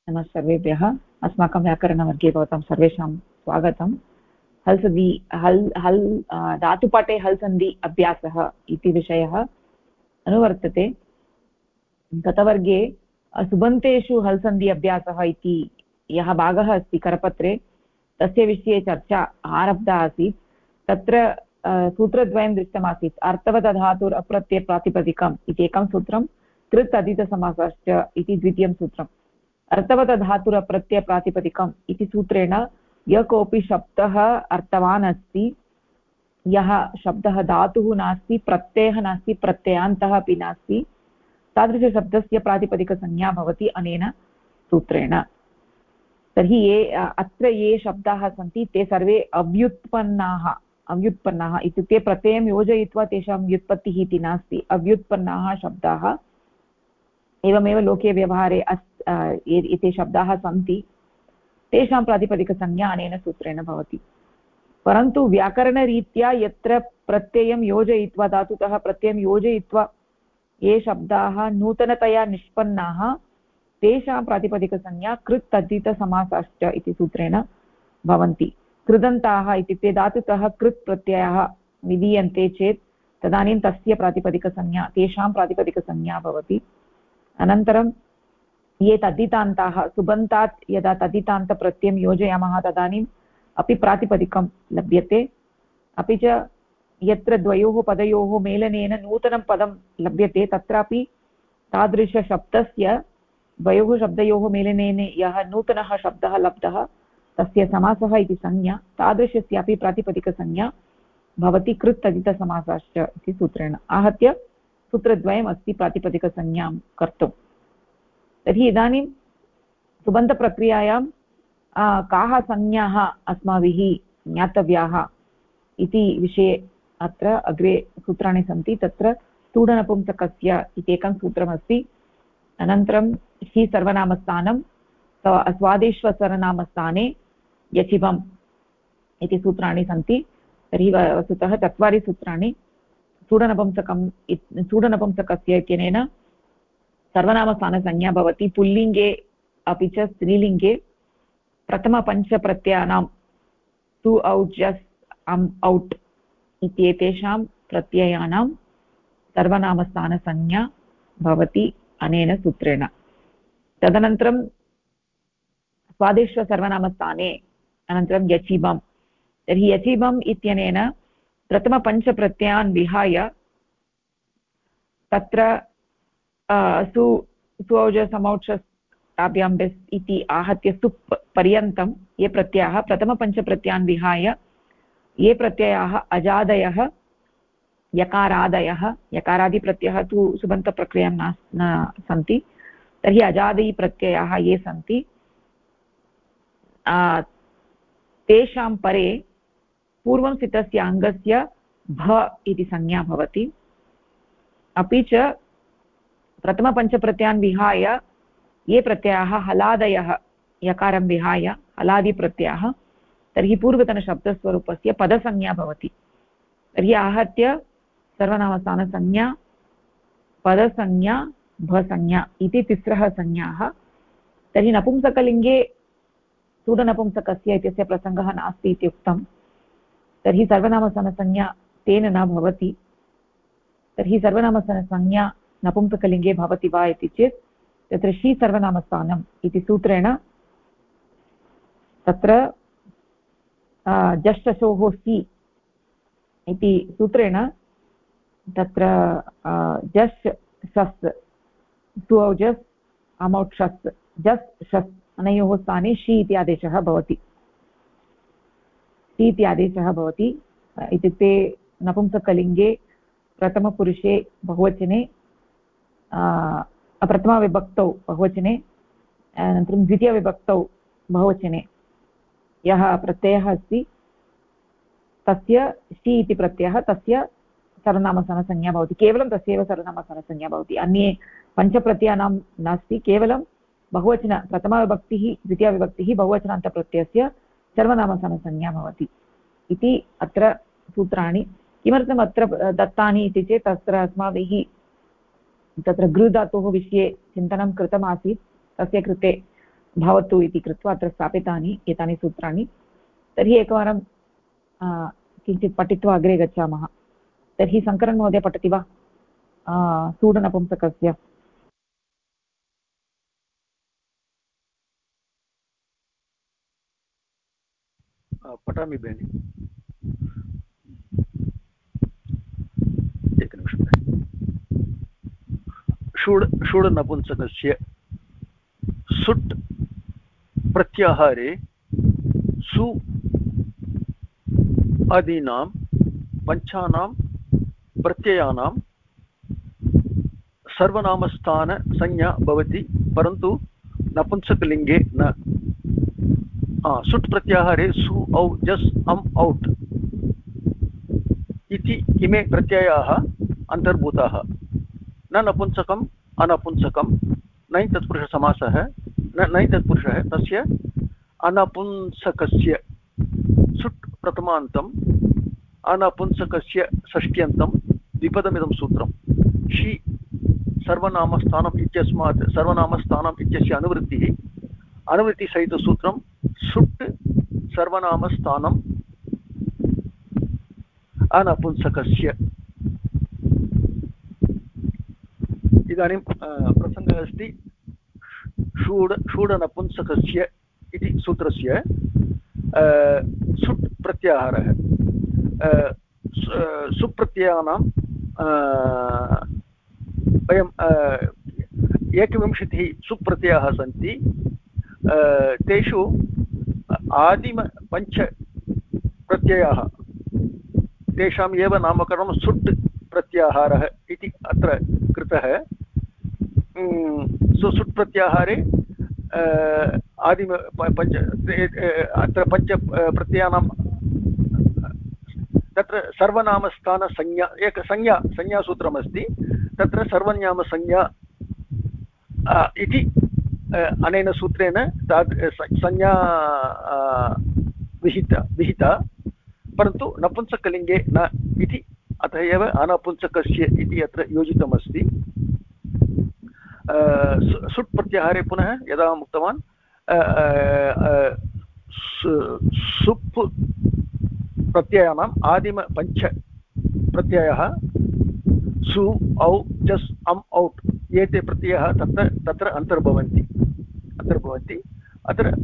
नमः सर्वेभ्यः। अस्माकं व्याकरणवर्गे भवतां सर्वेषां स्वागतम्। हल् सन्धि धातुपाठे हल् सन्धि अभ्यासः इति विषयः अनुवर्तते। गतवर्गे सुबन्तेषु हल् सन्धि अभ्यासः इति यः भागः अस्ति करपत्रे तस्य विषये चर्चा आरब्धा आसीत्। तत्र सूत्रद्वयं दृष्टमासीत्। अर्थवदधातुर् अप्रत्ययप्रातिपदिकम् इति एकं सूत्रं, कृत् अदितसमासश्च इति द्वितीयं सूत्रम्। अर्थवदधातुरप्रत्ययप्रातिपदिकम् इति सूत्रेण यः कोऽपि शब्दः अर्थवान् अस्ति, यः शब्दः धातुः नास्ति, प्रत्ययः नास्ति, प्रत्ययान्तः अपि नास्ति, तादृशशब्दस्य प्रातिपदिकसंज्ञा भवति अनेन सूत्रेण। तर्हि अत्र ये शब्दाः सन्ति ते सर्वे अव्युत्पन्नाः इत्युक्ते प्रत्ययं योजयित्वा तेषां व्युत्पत्तिः इति नास्ति। अव्युत्पन्नाः शब्दाः। एवमेव लोके व्यवहारे एते शब्दाः सन्ति, तेषां प्रातिपदिकसंज्ञा अनेन सूत्रेण भवति। परन्तु व्याकरणरीत्या यत्र प्रत्ययं योजयित्वा धातुतः प्रत्ययं योजयित्वा ये शब्दाः नूतनतया निष्पन्नाः तेषां प्रातिपदिकसंज्ञा कृत् तद्धितसमासाश्च इति सूत्रेण भवन्ति। कृदन्ताः इत्युक्ते धातुतः कृत् प्रत्ययाः विधीयन्ते चेत् तदानीं तस्य प्रातिपदिकसंज्ञा तेषां प्रातिपदिकसंज्ञा भवति। अनन्तरं ये तद्धितान्ताः, सुबन्तात् यदा तद्धितान्तप्रत्ययं योजयामः तदानीम् अपि प्रातिपदिकं लभ्यते। अपि च यत्र द्वयोः पदयोः मेलनेन नूतनं पदं लभ्यते तत्रापि तादृशशब्दस्य द्वयोः शब्दयोः मेलनेन यः नूतनः शब्दः लब्धः तस्य समासः इति संज्ञा, तादृशस्यापि प्रातिपदिकसंज्ञा भवति कृत् तद्धितसमासाश्च इति सूत्रेण। आहत्य सूत्रद्वयम् अस्ति प्रातिपदिकसंज्ञां कर्तुं। तर्हि इदानीं सुबन्तप्रक्रियायां काः संज्ञाः अस्माभिः ज्ञातव्याः इति विषये अत्र अग्रे सूत्राणि सन्ति। तत्र स्थूलनपुंसकस्य इति एकं सूत्रमस्ति। अनन्तरं हि सर्वनामस्थानं स्वादेश्वसर्वनामस्थाने यचिभम् इति सूत्राणि सन्ति। तर्हि वस्तुतः 4 सूत्राणि स्थूलनपुंसकस्य इत्यनेन सर्वनामस्थानसंज्ञा भवति पुल्लिङ्गे अपि च स्त्रीलिङ्गे प्रथमपञ्चप्रत्ययानां टु औट्, जस्, अम्, औट् इत्येतेषां प्रत्ययानां सर्वनामस्थानसंज्ञा भवति अनेन सूत्रेण। तदनन्तरं स्वादेश्वसर्वनामस्थाने अनन्तरं यचिभम्। तर्हि यचिभम् इत्यनेन प्रथमपञ्चप्रत्ययान् विहाय तत्र सुऔजसमौक्षस्ताभ्यां बिस् इति आहत्य सुप् पर्यन्तं ये प्रत्ययाः प्रथमपञ्चप्रत्ययान् विहाय ये प्रत्ययाः अजादयः यकारादयः, यकारादिप्रत्ययः तु सुबन्तप्रक्रियां न सन्ति, तर्हि अजादिप्रत्ययाः ये सन्ति तेषां परे पूर्वं स्थितस्य अङ्गस्य भ इति संज्ञा भवति। अपि च प्रथमपञ्चप्रत्ययान् विहाय ये प्रत्ययाः हलादयः यकारं विहाय हलादिप्रत्ययाः तर्हि पूर्वतनशब्दस्वरूपस्य पदसंज्ञा भवति। तर्हि आहत्य सर्वनामस्थानसंज्ञा, पदसंज्ञा, भसंज्ञा इति तिस्रः संज्ञाः। तर्हि नपुंसकलिङ्गे स्थूलनपुंसकस्य इत्यस्य प्रसङ्गः नास्ति इति उक्तं। तर्हि सर्वनामस्थानसंज्ञा तेन न भवति। तर्हि सर्वनामस्थानसंज्ञा नपुंसकलिङ्गे भवति वा इति चेत् तत्र शी सर्वनामस्थानम् इति सूत्रेण तत्र जश्चोः सी इति सूत्रेण तत्र जस् शस् सुऔजस् अमौक्षस् जस् शस् अनयोः स्थाने शी इति आदेशः भवति। शी इति आदेशः भवति इत्युक्ते नपुंसकलिङ्गे प्रथमपुरुषे बहुवचने प्रथमाविभक्तौ बहुवचने अनन्तरं द्वितीयविभक्तौ बहुवचने यः प्रत्ययः अस्ति तस्य शी इति प्रत्ययः तस्य सर्वनामस्थानसंज्ञा भवति। केवलं तस्यैव सर्वनामस्थानसंज्ञा भवति। अन्ये पञ्चप्रत्ययानां नास्ति, केवलं बहुवचन प्रथमाविभक्तिः द्वितीयाविभक्तिः बहुवचनान्तप्रत्ययस्य सर्वनामस्थानसंज्ञा भवति इति अत्र सूत्राणि। किमर्थम् अत्र दत्तानि इति चेत् तत्र अस्माभिः तत्र गृ धातोः विषये चिन्तनं कृतमासीत्। तस्य कृते भवतु इति कृत्वा अत्र स्थापितानि एतानि सूत्राणि। तर्हि एकवारं किञ्चित् पठित्वा अग्रे गच्छामः। तर्हि शङ्करन् महोदय पठति वा सूडनपुंसकस्य? पठामि भगिनि, एकनिमिषं। षूडनपुंसकस्य सुट् प्रत्याहारे सु आदीनां पञ्चानां प्रत्ययानां सर्वनामस्थानसंज्ञा भवति, परन्तु नपुंसकलिङ्गे न। सुट् प्रत्याहारे सु औ जस् अम् औट् इति इमे प्रत्ययाः अन्तर्भूताः। न नपुंसकम् अनपुंसकं नै तत्पुरुषसमासः न नै तत्पुरुषः तस्य अनपुंसकस्य सुट् प्रथमान्तम् अनपुंसकस्य षष्ट्यन्तं द्विपदमिदं सूत्रं। षि सर्वनामस्थानम् इत्यस्मात् सर्वनामस्थानम् इत्यस्य अनुवृत्तिसहितसूत्रं सुट् सर्वनामस्थानम् अनपुंसकस्य। इदानीं प्रसङ्गः अस्ति षूडनपुंसकस्य इति सूत्रस्य सुट् प्रत्याहारः। सुप्रत्ययानां वयं 21 सुप्रत्ययाः सन्ति। तेषु आदिमपञ्चप्रत्ययाः तेषाम् एव नामकरणं सुट् प्रत्याहारः इति अत्र कृतः। सुट् प्रत्याहारे आदिम पञ्च अत्र पञ्च प्रत्ययानां तत्र सर्वनामस्थानसंज्ञा संज्ञासूत्रमस्ति। तत्र सर्वनामसंज्ञा इति अनेन सूत्रेण संज्ञा विहिता, परन्तु नपुंसकलिङ्गे न इति, अतः एव अनपुंसकस्य इति अत्र योजितमस्ति। सुट् प्रत्याहारे पुनः यदा उक्तवान् सुप् प्रत्ययानाम् आदिमपञ्च प्रत्ययः सु औ जस् अम् औट् एते प्रत्ययाः तत्र अन्तर्भवन्ति। अत्र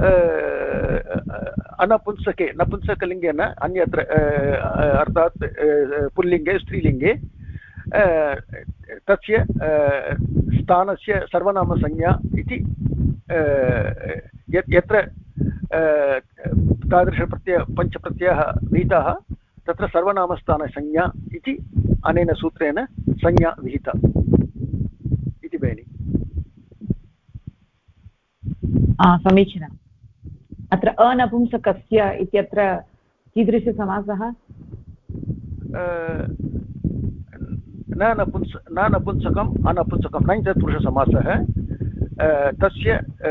अनपुंसके नपुंसकलिङ्गे न, अन्यत्र अर्थात् पुल्लिङ्गे स्त्रीलिङ्गे तस्य स्थानस्य सर्वनामसंज्ञा इति यत्र पञ्चप्रत्ययाः विहिताः तत्र सर्वनामस्थानसंज्ञा इति अनेन सूत्रेण संज्ञा विहिता इति भगिनि। समीचीनम्। अत्र अनपुंसकस्य इत्यत्र कीदृशसमासः? न नपुंसकम् अनपुंसकं नै तत्पुरुषसमासः। तस्य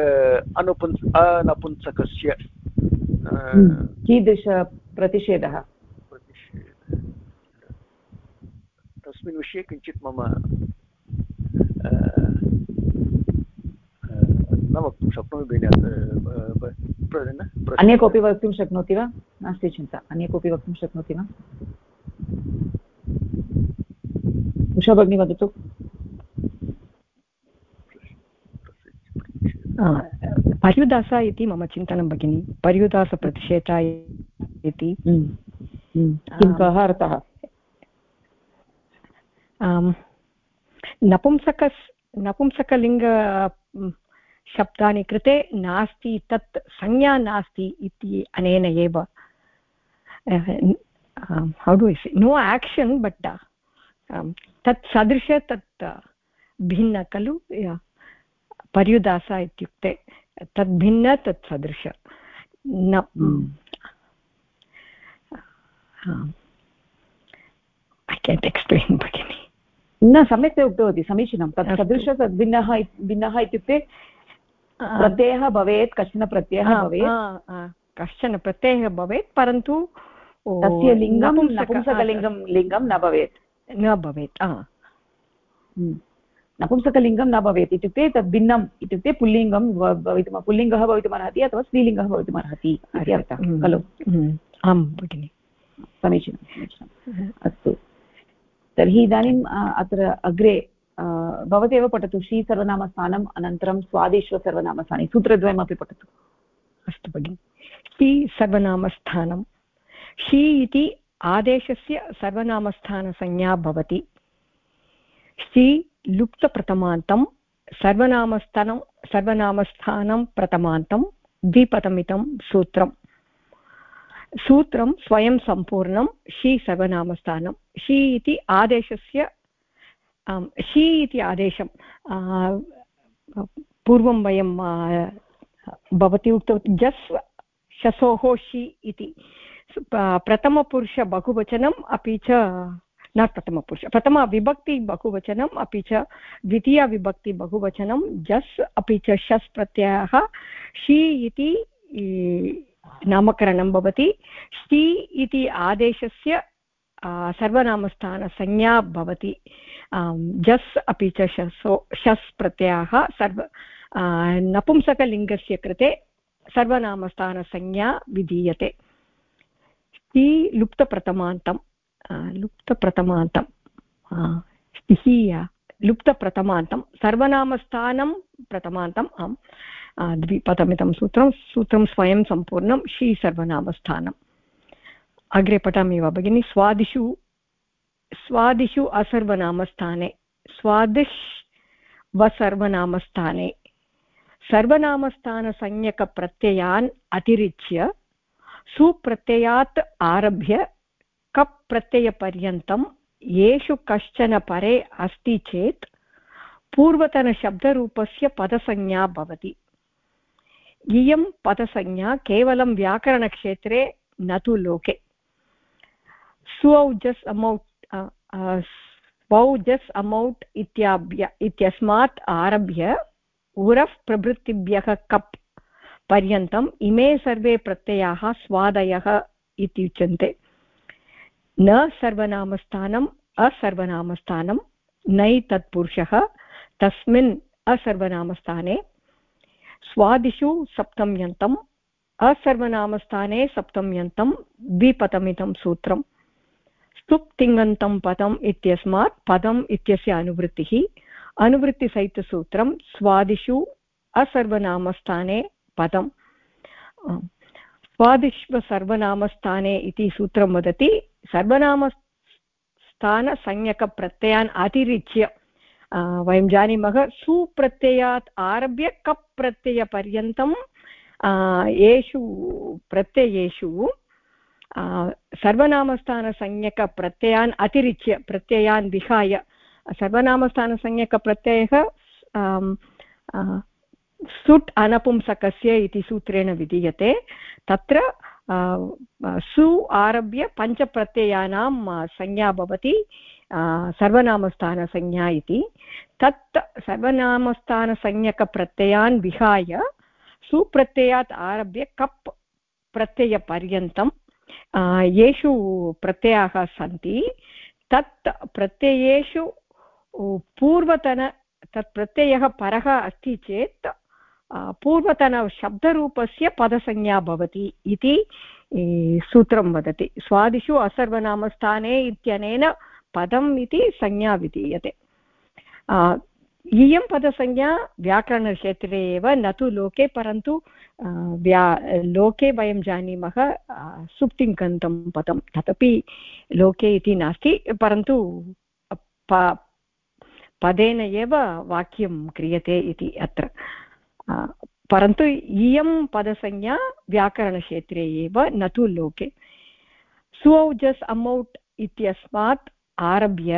अनपुंसकस्य कीदृश प्रतिषेधः? तस्मिन् विषये किञ्चित् मम न वक्तुं शक्नोमि भगिनि। अन्य कोऽपि वक्तुं शक्नोति वा? नास्ति चिन्ता, अन्य कोऽपि वक्तुं शक्नोति वा? उषा भगिनी वदतु। पर्युदास इति मम चिन्तनं भगिनि। पर्युदासप्रतिषेधा इति कः अर्थः? नपुंसकलिङ्ग शब्दानि कृते नास्ति, तत् संज्ञा नास्ति इति अनेन एव। हौ डु ऐ से, नो आक्षन् बट् तत् सदृश, तत् भिन्न खलु। पर्युदास इत्युक्ते तद् भिन्न, तत् सदृश न। ऐ केण्ट् एक्स्प्लेन् भगिनि। न, सम्यक्तया उक्तवती, समीचीनं। तत् सदृश तद्भिन्नः इत्युक्ते प्रत्ययः भवेत्, कश्चन प्रत्ययः भवेत्, कश्चन प्रत्ययः भवेत्, परन्तु तस्य लिङ्गं नपुंसकलिङ्गं न भवेत्। नपुंसकलिङ्गं न भवेत् इत्युक्ते तद् भिन्नम् इत्युक्ते पुल्लिङ्गः भवितुमर्हति अथवा स्त्रीलिङ्गः भवितुमर्हति इति अर्थः खलु? आं भगिनि, समीचीनं समीचीनम्। अस्तु, तर्हि इदानीम् अत्र अग्रे भवतेव पठतु। शी सर्वनामस्थानम् अनन्तरं स्वादिष्वसर्वनामस्थाने सूत्रद्वयमपि पठतु। अस्तु भगिनि। शी सर्वनामस्थानं, शी इति आदेशस्य सर्वनामस्थानसंज्ञा भवति। शी लुप्तप्रथमान्तं सर्वनामस्थानं प्रथमान्तं द्विपदमिदं सूत्रं। सूत्रं स्वयं सम्पूर्णं शी सर्वनामस्थानं। शी इति आदेशस्य शी इति आदेशं पूर्वं वयं भवती उक्तवती जस् शसोः शी इति प्रथमपुरुष बहुवचनम् अपि च न प्रथमपुरुष प्रथमविभक्ति बहुवचनम् अपि च द्वितीयविभक्ति बहुवचनं जस् अपि च शस् प्रत्ययः शी इति नामकरणं भवति। शी इति आदेशस्य सर्वनामस्थानसंज्ञा भवति। जस् अपि च शस् प्रत्ययः नपुंसकलिङ्गस्य कृते सर्वनामस्थानसंज्ञा विधीयते। शी लुप्तप्रथमान्तं लुप्तप्रथमान्तं सर्वनामस्थानं प्रथमान्तम् आम् द्विपदमिदं सूत्रं स्वयं सम्पूर्णं शी सर्वनामस्थानम्। अग्रे पठामि वा भगिनि? स्वादिषु असर्वनामस्थाने स्वादिष्वसर्वनामस्थाने सर्वनामस्थानसंज्ञकप्रत्ययान् अतिरिच्य सुप्रत्ययात् आरभ्य कप् प्रत्ययपर्यन्तं येषु कश्चन परे अस्ति चेत् पूर्वतनशब्दरूपस्य पदसंज्ञा भवति। इयं पदसंज्ञा केवलं व्याकरणक्षेत्रे न तु लोके। स्वौजस् अमौट् इत्यस्मात् आरभ्य उरफ् प्रभृतिभ्यः कप् पर्यन्तम् इमे सर्वे प्रत्ययाः स्वादयः इत्युच्यन्ते। न सर्वनामस्थानम् असर्वनामस्थानं नै तत्पुरुषः तस्मिन् असर्वनामस्थाने स्वादिषु सप्तम्यन्तम् असर्वनामस्थाने सप्तम्यन्तं द्विपदमिदं सूत्रम्। स्तुप् तिङन्तं पदम् इत्यस्मात् पदम् इत्यस्य अनुवृत्तिसहितसूत्रं स्वादिषु असर्वनामस्थाने पदम्। स्वादिष्वसर्वनामस्थाने इति सूत्रं वदति सर्वनामस्थानसंज्ञकप्रत्ययान् अतिरिच्य वयं जानीमः सुप्रत्ययात् आरभ्य कप् प्रत्ययपर्यन्तं येषु प्रत्ययेषु सर्वनामस्थानसंज्ञकप्रत्ययान् अतिरिच्य प्रत्ययान् विहाय सर्वनामस्थानसंज्ञकप्रत्ययः सुट् अनपुंसकस्य इति सूत्रेण विधीयते। तत्र सु आरभ्य पञ्चप्रत्ययानां संज्ञा भवति सर्वनामस्थानसंज्ञा इति। तत् सर्वनामस्थानसंज्ञकप्रत्ययान् विहाय सुप्रत्ययात् आरभ्य कप् प्रत्ययपर्यन्तं येषु प्रत्ययाः सन्ति तत् प्रत्ययेषु तत् प्रत्ययः परः अस्ति चेत् पूर्वतनशब्दरूपस्य पदसंज्ञा भवति इति सूत्रं वदति। स्वादिषु असर्वनामस्थाने इत्यनेन पदम् इति संज्ञा विधीयते। इयं पदसंज्ञा व्याकरणक्षेत्रे एव न तु लोके, परन्तु लोके वयं जानीमः सुप्तिङन्तं पदं तदपि लोके इति नास्ति, परन्तु पदेन एव वाक्यं क्रियते इति अत्र। परन्तु इयं पदसंज्ञा व्याकरणक्षेत्रे एव न तु लोके। सुऔजस् अमौट् इत्यस्मात् आरभ्य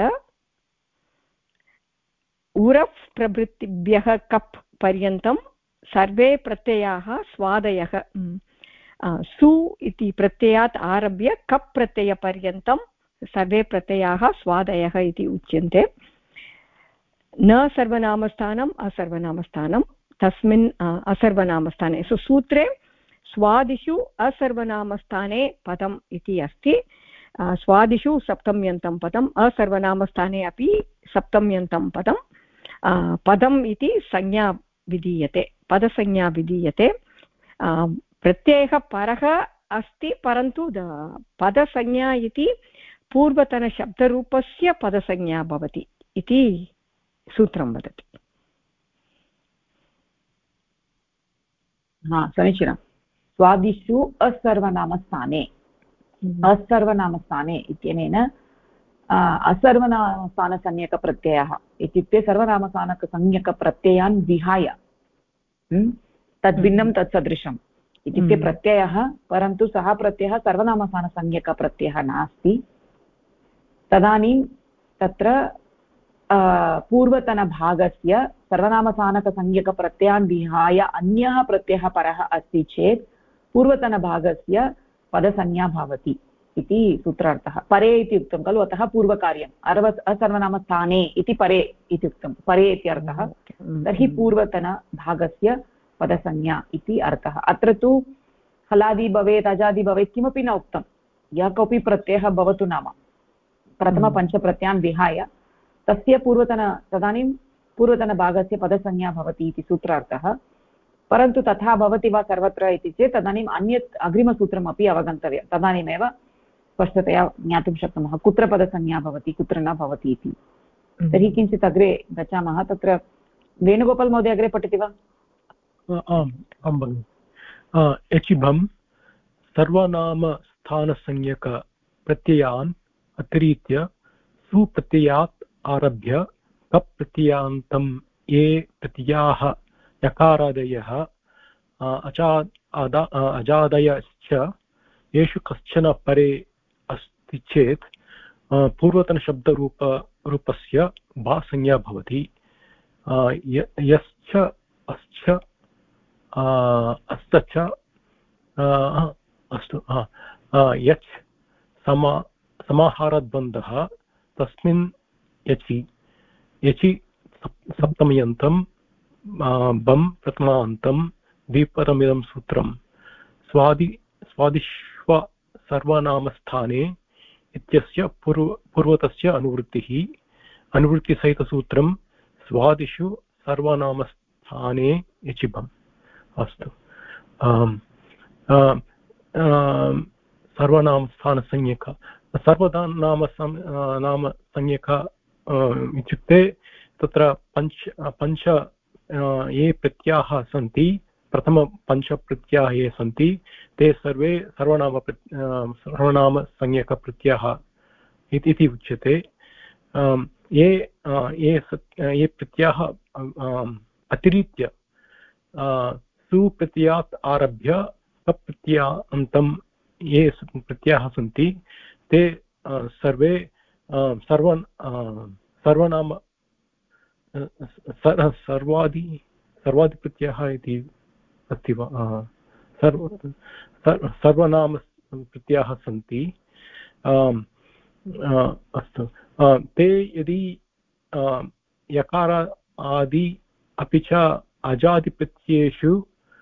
उरफ् प्रभृतिभ्यः कप् पर्यन्तं सर्वे प्रत्ययाः स्वादयः। सु इति प्रत्ययात् आरभ्य कप् प्रत्ययपर्यन्तं सर्वे प्रत्ययाः स्वादयः इति उच्यन्ते। न सर्वनामस्थानम् असर्वनामस्थानं तस्मिन् असर्वनामस्थाने सूत्रे स्वादिषु असर्वनामस्थाने पदम् इति अस्ति। स्वादिषु सप्तम्यन्तं पदम्, असर्वनामस्थाने अपि सप्तम्यन्तं पदम्। पदम् इति संज्ञा विधीयते, पदसंज्ञा विधीयते। प्रत्ययः परः अस्ति, परन्तु पदसंज्ञा इति पूर्वतनशब्दरूपस्य पदसंज्ञा भवति इति सूत्रं वदति। समीचीनं। स्वादिषु असर्वनामस्थाने, असर्वनामस्थाने इत्यनेन असर्वनामस्थानसंज्ञकप्रत्ययः इत्युक्ते सर्वनामस्थानकसंज्ञकप्रत्ययान् विहाय तद्भिन्नं तत्सदृशम् इत्युक्ते प्रत्ययः, परन्तु सः प्रत्ययः सर्वनामस्थानसंज्ञकप्रत्ययः नास्ति। तदानीं तत्र पूर्वतनभागस्य सर्वनामस्थानकसंज्ञकप्रत्ययान् विहाय अन्यः प्रत्ययः परः अस्ति चेत् पूर्वतनभागस्य पदसंज्ञा भवति इति सूत्रार्थः। परे इति उक्तं खलु, अतः पूर्वकार्यम्। असर्वनामस्थाने इति परे इति उक्तं, परे इत्यर्थः। तर्हि पूर्वतनभागस्य पदसंज्ञा इति अर्थः। अत्र तु हलादि भवेत्, अजादि भवेत् किमपि न उक्तं। यः कोऽपि प्रत्ययः भवतु नाम प्रथमपञ्चप्रत्ययान् विहाय तस्य तदानीं पूर्वतनभागस्य पदसंज्ञा भवति इति सूत्रार्थः। परन्तु तथा भवति वा सर्वत्र इति चेत् तदानीम् अन्यत् अग्रिमसूत्रमपि अवगन्तव्यं, तदानीमेव स्पष्टतया ज्ञातुं शक्नुमः कुत्र पदसंज्ञा भवति कुत्र न भवति इति। तर्हि किञ्चित् अग्रे गच्छामः। तत्र वेणुगोपाल् महोदय अग्रे पठति वा? आं भगिनि। यचिभं सर्वनामस्थानसंज्ञकप्रत्ययान् अतिरिच्य सुप्रत्ययात् आरभ्य कप् प्रत्ययान्तं ये प्रत्ययाः यकारादयः अजादयश्च येषु कश्चन परे अस्ति चेत् पूर्वतनशब्दरूपस्य भा संज्ञा भवति। यश्च अश्च अस्तच अस्तु यच् समाहारद्वन्द्वः तस्मिन् यचि सप्तम्यन्तं बं प्रथमान्तं द्विपदमिदं सूत्रं स्वादिष्व सर्वनामस्थाने इत्यस्य पूर्वतस्य अनुवृत्तिसहितसूत्रं स्वादिषु सर्वनामस्थाने यचिभम्। अस्तु। सर्वनामस्थानसंज्ञक नामसंज्ञक इत्युक्ते तत्र पञ्च ये प्रत्ययाः सन्ति, प्रथमपञ्चप्रत्ययाः ये सन्ति ते सर्वे सर्वनामसंज्ञकप्रत्ययाः इति उच्यते। ये प्रत्ययाः अतिरिच्य सुप्रत्ययात् आरभ्य कप्रत्ययान्तं ये प्रत्ययाः सन्ति ते सर्वे सर्वनाम सर्वादिप्रत्ययः इति अस्ति वा? सर्वनामप्रत्ययाः सन्ति। अस्तु। ते यदि यकार आदि अपि च अजादिप्रत्ययेषु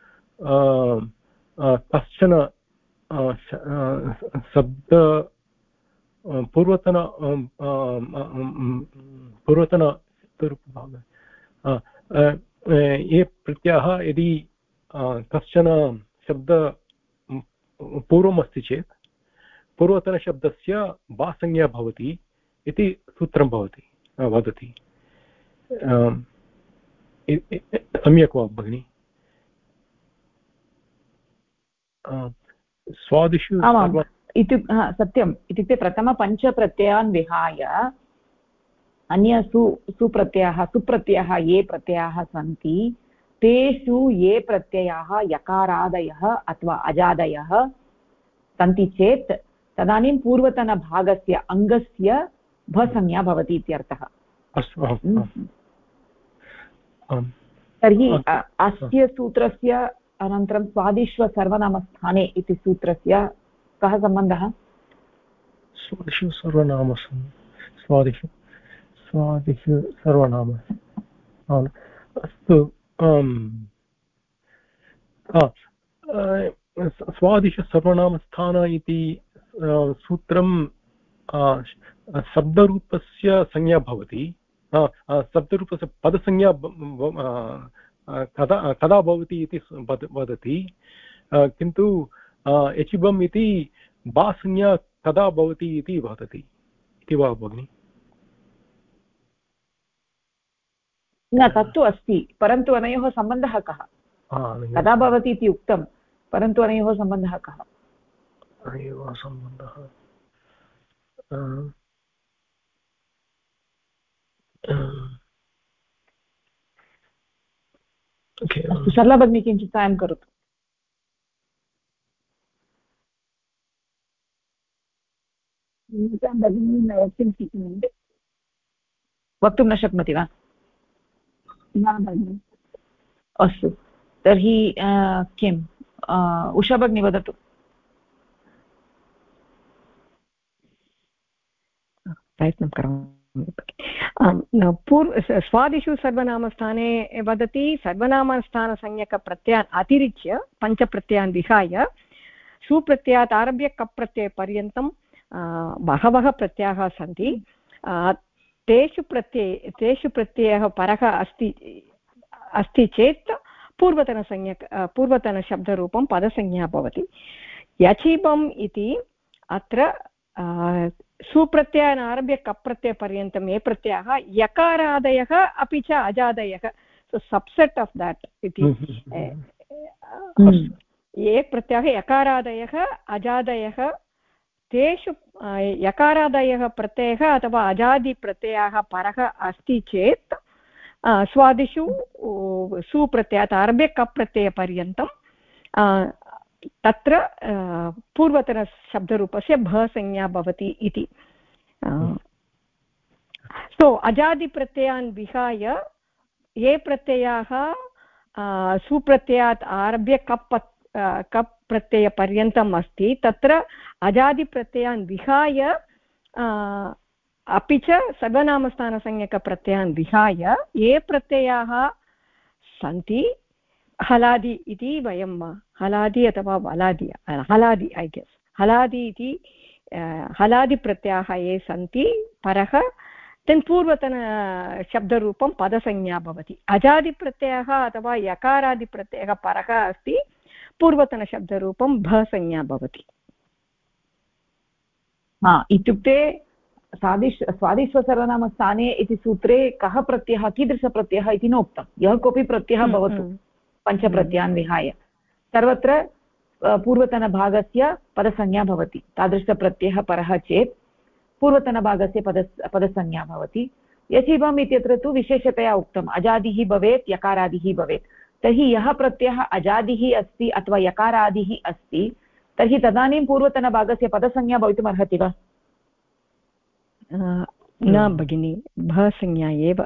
कश्चन शब्द पूर्वतन ये प्रत्ययः यदि कश्चन शब्द पूर्वमस्ति चेत् पूर्वतनशब्दस्य भासंज्ञा भवति इति सूत्रं वदति। सम्यक् वा भगिनि? स्वादिषु सत्यम्। इत्युक्ते प्रथमपञ्चप्रत्ययान् विहाय अन्यसु सुप्रत्ययाः ये प्रत्ययाः सन्ति तेषु ये प्रत्ययाः यकारादयः अथवा अजादयः सन्ति चेत् तदानीं पूर्वतनभागस्य अङ्गस्य भसंज्ञा भवति इत्यर्थः। तर्हि अस्य सूत्रस्य अनन्तरं स्वादिष्व सर्वनामस्थाने इति सूत्रस्य कः सम्बन्धः? स्वादिषु सर्वनाम। अस्तु। स्वादिषु सर्वनामस्थान इति सूत्रं शब्दरूपस्य संज्ञा भवति, शब्दरूपस्य पदसंज्ञा कदा भवति इति वदति, किन्तु एचिबम् इति बासंज्ञा कदा भवति इति वदति इति वा भगिनि? न, तत्तु अस्ति, परन्तु अनयोः सम्बन्धः कः? कदा भवति इति उक्तं, परन्तु अनयोः सम्बन्धः कः? अनयोः सम्बन्धः सरला भगिनी किञ्चित् सायं करोतु। वक्तुं न शक्नोति वा? अस्तु, तर्हि किम् उषा भगिनी वदतु। प्रयत्नं करोमि। स्वादिषु सर्वनामस्थाने वदति सर्वनामस्थानसंज्ञकप्रत्ययान् अतिरिच्य पञ्चप्रत्ययान् विहाय सुप्रत्ययात् आरभ्य कप् प्रत्ययपर्यन्तं बहवः प्रत्ययाः सन्ति। तेषु प्रत्ययः परः अस्ति चेत् पूर्वतनशब्दरूपं पदसंज्ञा भवति। यचीबम् इति अत्र सुप्रत्ययान् आरभ्य कप् प्रत्ययपर्यन्तं ये प्रत्ययाः यकारादयः अपि च अजादयः, सबसेट् आफ् दट् इति ये प्रत्ययाः यकारादयः अजादयः, तेषु यकारादयः प्रत्ययः अथवा अजादिप्रत्ययः परः अस्ति चेत् स्वादिषु सुप्रत्ययात् आरभ्य कप् प्रत्ययपर्यन्तं तत्र पूर्वतनशब्दरूपस्य भसंज्ञा भवति इति। सो अजादिप्रत्ययान् विहाय ये प्रत्ययाः सुप्रत्ययात् आरभ्य कप् प्रत्ययपर्यन्तम् अस्ति, तत्र अजादिप्रत्ययान् विहाय अपि च सर्वनामस्थानसंज्ञकप्रत्ययान् विहाय ये प्रत्ययाः सन्ति, हलादि इति वयं हलादि अथवा वलादि, हलादि ऐ गेस्, हलादि इति हलादिप्रत्ययाः ये सन्ति परः, तेन् पूर्वतनशब्दरूपं पदसंज्ञा भवति। अजादिप्रत्ययः अथवा यकारादिप्रत्ययः परः अस्ति, पूर्वतनशब्दरूपं भसंज्ञा भवति। इत्युक्ते स्वादिष्वसर्वनामस्थाने इति सूत्रे कः प्रत्ययः, कीदृशप्रत्ययः इति न उक्तं। यः कोऽपि प्रत्ययः भवतु पञ्चप्रत्ययान् विहाय, सर्वत्र पूर्वतनभागस्य पदसंज्ञा भवति। तादृशप्रत्ययः परः चेत् पूर्वतनभागस्य पदसंज्ञा भवति। यचीबम् इत्यत्र तु विशेषतया उक्तम्, अजादिः भवेत् यकारादिः भवेत्। तर्हि यः प्रत्ययः अजादिः अस्ति अथवा यकारादिः अस्ति, तर्हि तदानीं पूर्वतनभागस्य पदसंज्ञा भवितुम् अर्हति वा? न भगिनि, भसंज्ञा एव।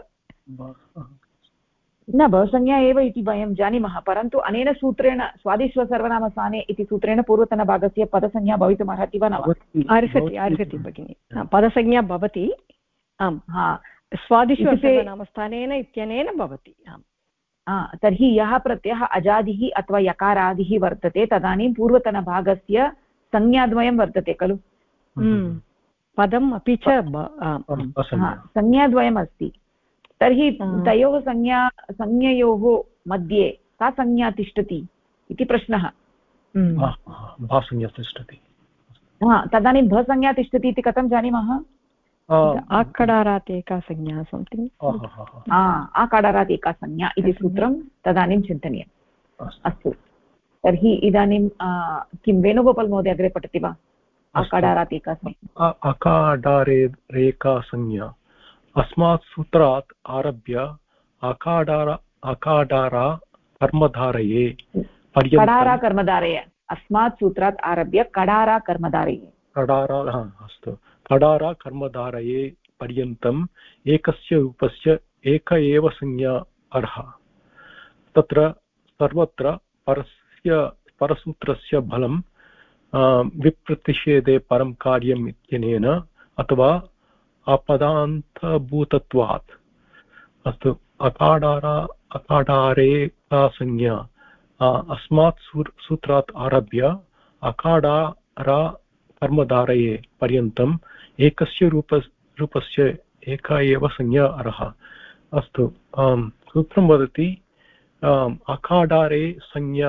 न, भसंज्ञा एव इति वयं जानीमः, परन्तु अनेन सूत्रेण स्वादिष्वसर्वनामस्थाने इति सूत्रेण पूर्वतनभागस्य पदसंज्ञा भवितुम् अर्हति वा न वा? अर्हति भगिनि, पदसंज्ञा भवति। आम्, स्वादिष्वसर्वनामस्थानेन इत्यनेन भवति। आम्, तर्हि यः प्रत्ययः अजादिः अथवा यकारादिः वर्तते, तदानीं पूर्वतनभागस्य संज्ञाद्वयं वर्तते खलु? पदम् अपि च संज्ञाद्वयम् अस्ति। तर्हि तयोः संज्ञयोः मध्ये का संज्ञा तिष्ठति इति प्रश्नः। तदानीं भसंज्ञा तिष्ठति इति कथं जानीमः? आकडारात् एका संज्ञा संति, आकडारात् एका संज्ञा इति सूत्रं तदानीं चिन्तनीयम्। अस्तु, तर्हि इदानीं किं वेणुगोपाल् महोदय अग्रे पठति वा? आकडारात् एका संज्ञा, अकाडारेका संज्ञा अस्मात् सूत्रात् आरभ्य अकाडारा कर्मधारये कडारा कर्मधारये, अस्मात् सूत्रात् आरभ्य कडारा कर्मधारये, अस्तु, कडारा कर्मधारये पर्यन्तम् एकस्य रूपस्य एक एव संज्ञा अर्हा। तत्र सर्वत्र परसूत्रस्य फलं विप्रतिषेधे परं कार्यम् इत्यनेन अथवा अपदान्तभूतत्वात्। अस्तु, अकाडारे का संज्ञा अस्मात् सूत्रात् आरभ्य अकाडारा कर्मधारये पर्यन्तम् एकस्य रूपस्य एका एव संज्ञा अर्ह। अस्तु, सूत्रं वदति अकाडारे संज्ञा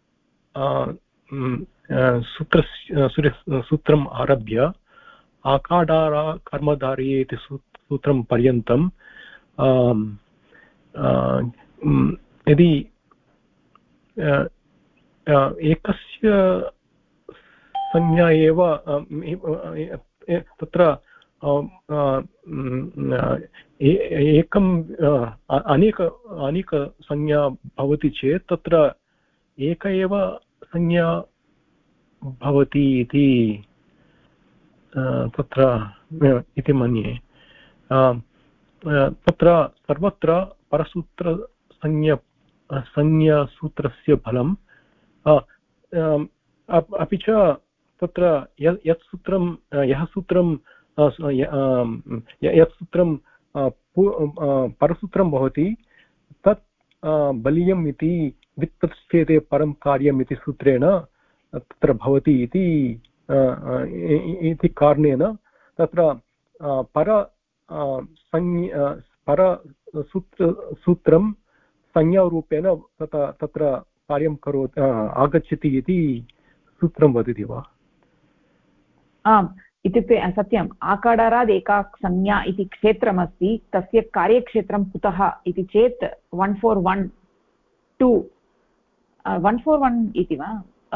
सूत्रम् आरभ्य आकाडारा कर्मधारये इति सूत्रं पर्यन्तं यदि एकस्य संज्ञा एव तत्र एकम् अनेक संज्ञा भवति चेत् तत्र एक एव संज्ञा भवति इति तत्र इति मन्ये। तत्र सर्वत्र संज्ञासूत्रस्य फलम् अपि च तत्र यत् सूत्रं परसूत्रं भवति तत् बलीयम् इति वित्तच्छेदे परं कार्यम् इति सूत्रेण तत्र भवति इति कारणेन तत्र सूत्रं संज्ञारूपेण तत्र कार्यं करोति आगच्छति इति सूत्रं वदति वा? आम्, इत्युक्ते सत्यम्, आकाडारात् एका संज्ञा इति क्षेत्रमस्ति, तस्य कार्यक्षेत्रं कुतः इति चेत् 141 इति वा?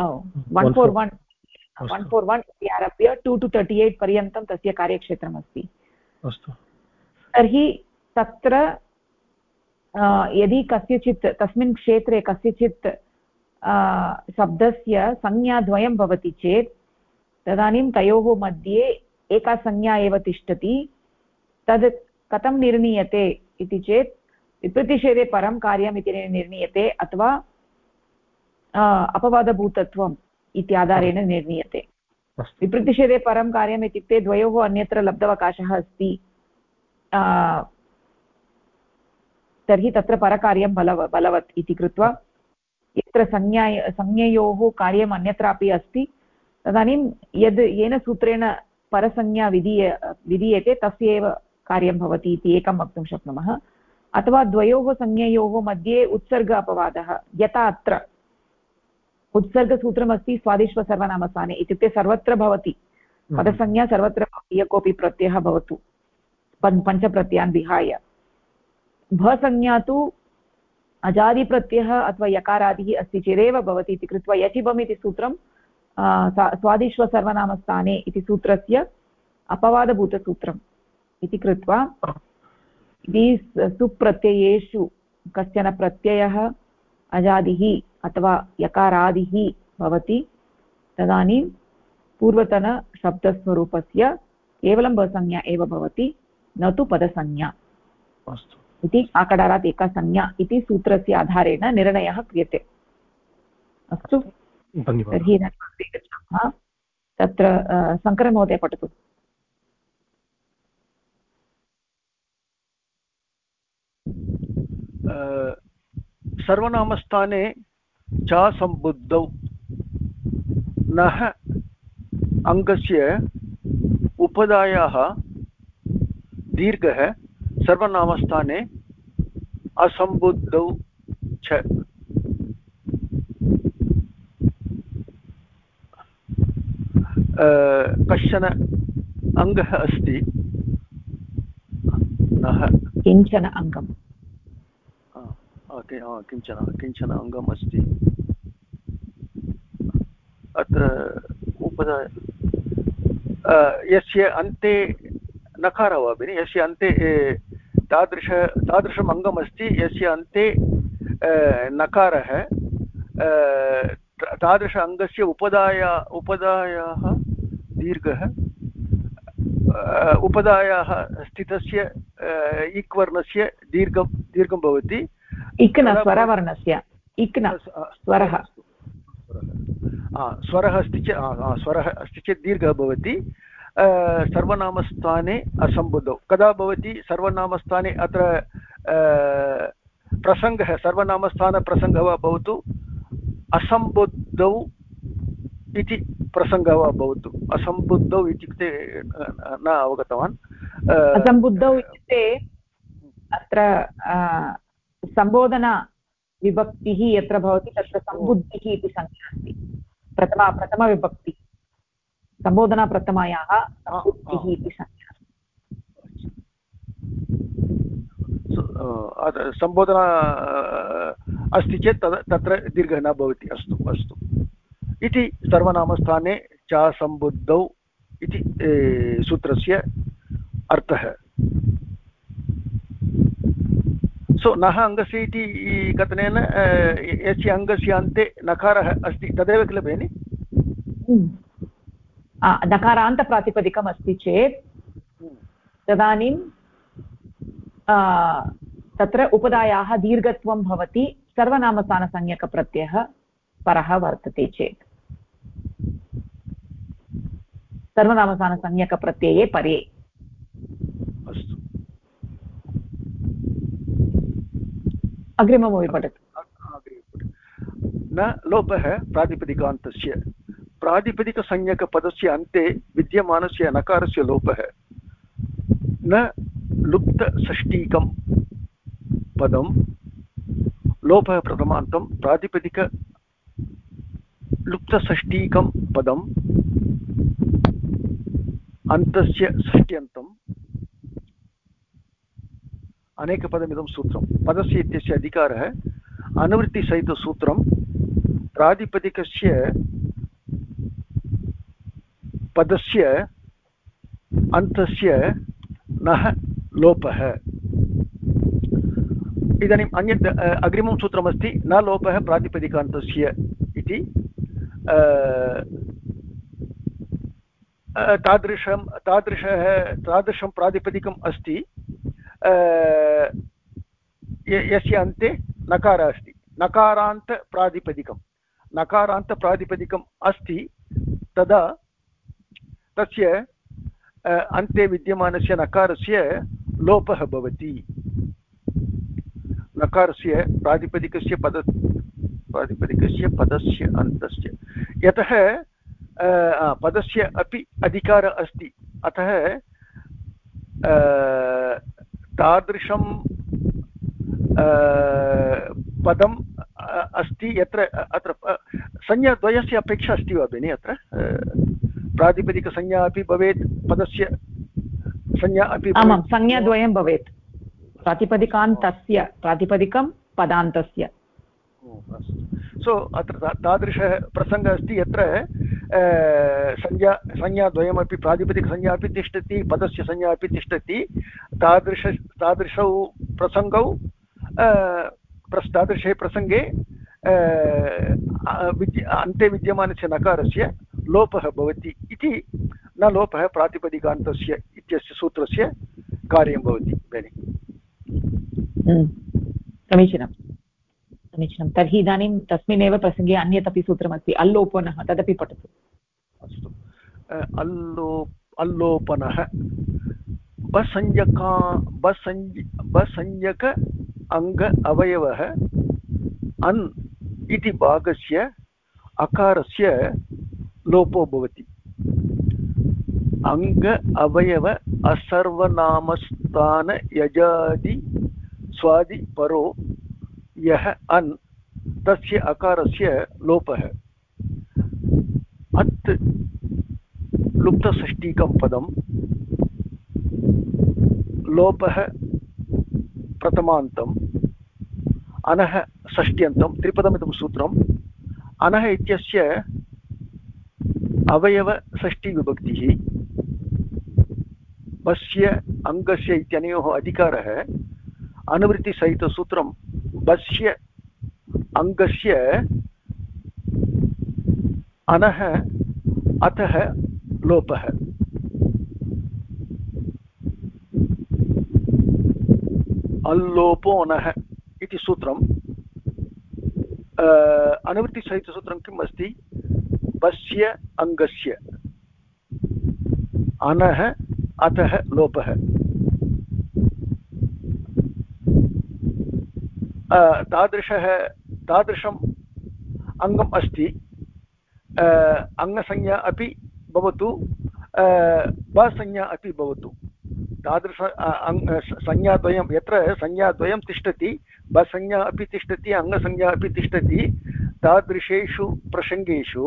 141 इति आरभ्य 2 to 38 पर्यन्तं तस्य कार्यक्षेत्रमस्ति। अस्तु, तर्हि तत्र यदि कस्यचित् तस्मिन् क्षेत्रे कस्यचित् शब्दस्य संज्ञाद्वयं भवति चेत् तदानीं तयोः मध्ये एका संज्ञा एव तिष्ठति। तद् कथं निर्णीयते इति चेत् विप्रतिषेधे परं कार्यम् इति निर्णीयते अथवा अपवादभूतत्वम् इति आधारेण निर्णीयते। विप्रतिषेधे परं कार्यम् इत्युक्ते द्वयोः अन्यत्र लब्धवकाशः अस्ति, तर्हि तत्र परकार्यं बलवत् इति कृत्वा यत्र संज्ञयोः कार्यम् अन्यत्रापि अस्ति तदानीं येन सूत्रेण परसंज्ञा विधीयते तस्य एव कार्यं भवति इति एकं वक्तुं शक्नुमः। अथवा द्वयोः संज्ञयोः मध्ये उत्सर्ग अपवादः, यथा अत्र उत्सर्गसूत्रमस्ति स्वादिष्वसर्वनामस्थाने, इत्युक्ते सर्वत्र भवति पदसंज्ञा, सर्वत्र भवति, यः कोऽपि प्रत्ययः भवतु पञ्चप्रत्ययान् विहाय। भसंज्ञा तु अजादिप्रत्ययः अथवा यकारादिः अस्ति चेदेव भवति इति कृत्वा यचिबम् इति सूत्रं स्वादिष्वसर्वनामस्थाने इति सूत्रस्य अपवादभूतसूत्रम् इति कृत्वा सुप्रत्ययेषु कश्चन प्रत्ययः अजादिः अथवा यकारादिः भवति तदानीं पूर्वतनशब्दस्वरूपस्य केवलं भसंज्ञा एव भवति, न तु पदसंज्ञा। इति आकडारात् एका संज्ञा इति सूत्रस्य आधारेण निर्णयः क्रियते। अस्तु, तर्हि इदानीं गच्छामः। तत्र शङ्करमहोदय पठतु। सर्वनामस्थाने च सम्बुद्धौ नः अङ्गस्य उपधायाः दीर्घः सर्वनामस्थाने असम्बुद्धौ च। कश्चन अङ्गः अस्ति, नः किञ्चन अङ्गम्, किञ्चन अङ्गम् अस्ति। अत्र उपधाय यस्य अन्ते नकारः वा भगिनि, यस्य अन्ते तादृशम् अङ्गम् अस्ति यस्य अन्ते नकारः, तादृश अङ्गस्य उपधायाः दीर्घः उपधायाः स्थितस्य इक्वर्णस्य दीर्घं भवति। इक्न स्वरवर्णस्य, इक्न स्वरः, स्वरः अस्ति चेत् दीर्घः भवति। सर्वनामस्थाने असम्बुद्धौ कदा भवति? सर्वनामस्थाने अत्र प्रसङ्गः, सर्वनामस्थानप्रसङ्गः वा भवतु, असम्बुद्धौ इति प्रसङ्गः वा भवतु। असम्बुद्धौ इत्युक्ते न अवगतवान्। असम्बुद्धौ इत्युक्ते अत्र सम्बोधना विभक्तिः यत्र भवति तत्र सम्बुद्धिः इति संज्ञा अस्ति। प्रथमविभक्ति सम्बोधनाप्रथमायाः सम्बुद्धिः इति संज्ञा अस्ति। सम्बोधना अस्ति चेत् तत्र दीर्घः न भवति। अस्तु अस्तु इति सर्वनामस्थाने च सम्बुद्धौ इति सूत्रस्य अर्थः। सो नः अङ्गस्य इति कथनेन यस्य अङ्गस्य अन्ते नकारः अस्ति तदेव किल भगिनि? नकारान्तप्रातिपदिकम् अस्ति चेत् तदानीं तत्र उपधायाः दीर्घत्वं भवति सर्वनामस्थानसंज्ञकप्रत्ययः परः वर्तते चेत्। सर्वनामस्थानसंज्ञकप्रत्यये परे। अस्तु अग्रिममपि पठतु। न लोपः प्रातिपदिकान्तस्य प्रातिपदिकसंज्ञकपदस्य अन्ते विद्यमानस्य नकारस्य लोपः न लुप्तषष्टिकं पदं लोपः प्रथमान्तं प्रातिपदिक लुप्तषष्टिकं पदम् अन्तस्य षष्ट्यन्तम् अनेकपदमिदं सूत्रं पदस्य इत्यस्य अधिकारः अनुवृत्तिसहितसूत्रं प्रातिपदिकस्य पदस्य अन्तस्य नः लोपः। इदानीम् अन्यत् अग्रिमं सूत्रमस्ति न लोपः प्रातिपदिकान्तस्य इति। तादृशं प्रातिपदिकम् अस्ति यस्य अन्ते नकारः अस्ति। नकारान्तप्रातिपदिकम् अस्ति तदा तस्य अन्ते विद्यमानस्य नकारस्य लोपः भवति। नकारस्य प्रातिपदिकस्य पदस्य अन्तस्य यतः पदस्य अपि अधिकारः अस्ति अतः तादृशं पदम् अस्ति यत्र अत्र संज्ञाद्वयस्य अपेक्षा अस्ति वा भगिनि? अत्र प्रातिपदिकसंज्ञा अपि भवेत् पदस्य संज्ञा अपि आमां संज्ञाद्वयं भवेत् प्रातिपदिकान्तस्य प्रातिपदिकं पदान्तस्य। सो अत्र तादृशः प्रसङ्गः अस्ति यत्र संज्ञाद्वयमपि प्रातिपदिकसंज्ञा अपि तिष्ठति पदस्य संज्ञा अपि तिष्ठति। तादृशौ प्रसङ्गौ तादृशे प्रसङ्गे अन्ते विद्यमानस्य नकारस्य लोपः भवति इति न लोपः प्रातिपदिकान्तस्य इत्यस्य सूत्रस्य कार्यं भवति भगिनि। समीचीनं समीचीनं। तर्हि इदानीं तस्मिन्नेव प्रसङ्गे अन्यत् अपि सूत्रमस्ति अल्लोपनः, तदपि पठतु। अस्तु अल्लोपनः बसंज्ञक अङ्ग अवयवः अन् इति भागस्य अकारस्य लोपो भवति। अङ्ग अवयव असर्वनामस्थान यजादि स्वादि परो यः अन् तस्य अकारस्य लोपः। अत् लुप्तषष्टिकं पदं लोपः प्रथमान्तम् अनः षष्ट्यन्तं त्रिपदमिदं सूत्रम्। अनः इत्यस्य अवयवषष्टिविभक्तिः बस्य अङ्गस्य इत्यनयोः अधिकारः अनुवृत्तिसहितसूत्रं बस्य अङ्गस्य अनः अतः लोपः। अल्लोपो अनः इति सूत्रम् अनुवृत्तिसहितसूत्रं किम् अस्ति? बस्य अङ्गस्य अनः अतः लोपः। तादृशम् अङ्गम् अस्ति। अङ्गसंज्ञा अपि भवतु बसंज्ञा अपि भवतु तादृश संज्ञाद्वयं यत्र संज्ञाद्वयं तिष्ठति बसंज्ञा अपि तिष्ठति अङ्गसंज्ञा अपि तिष्ठति तादृशेषु प्रसङ्गेषु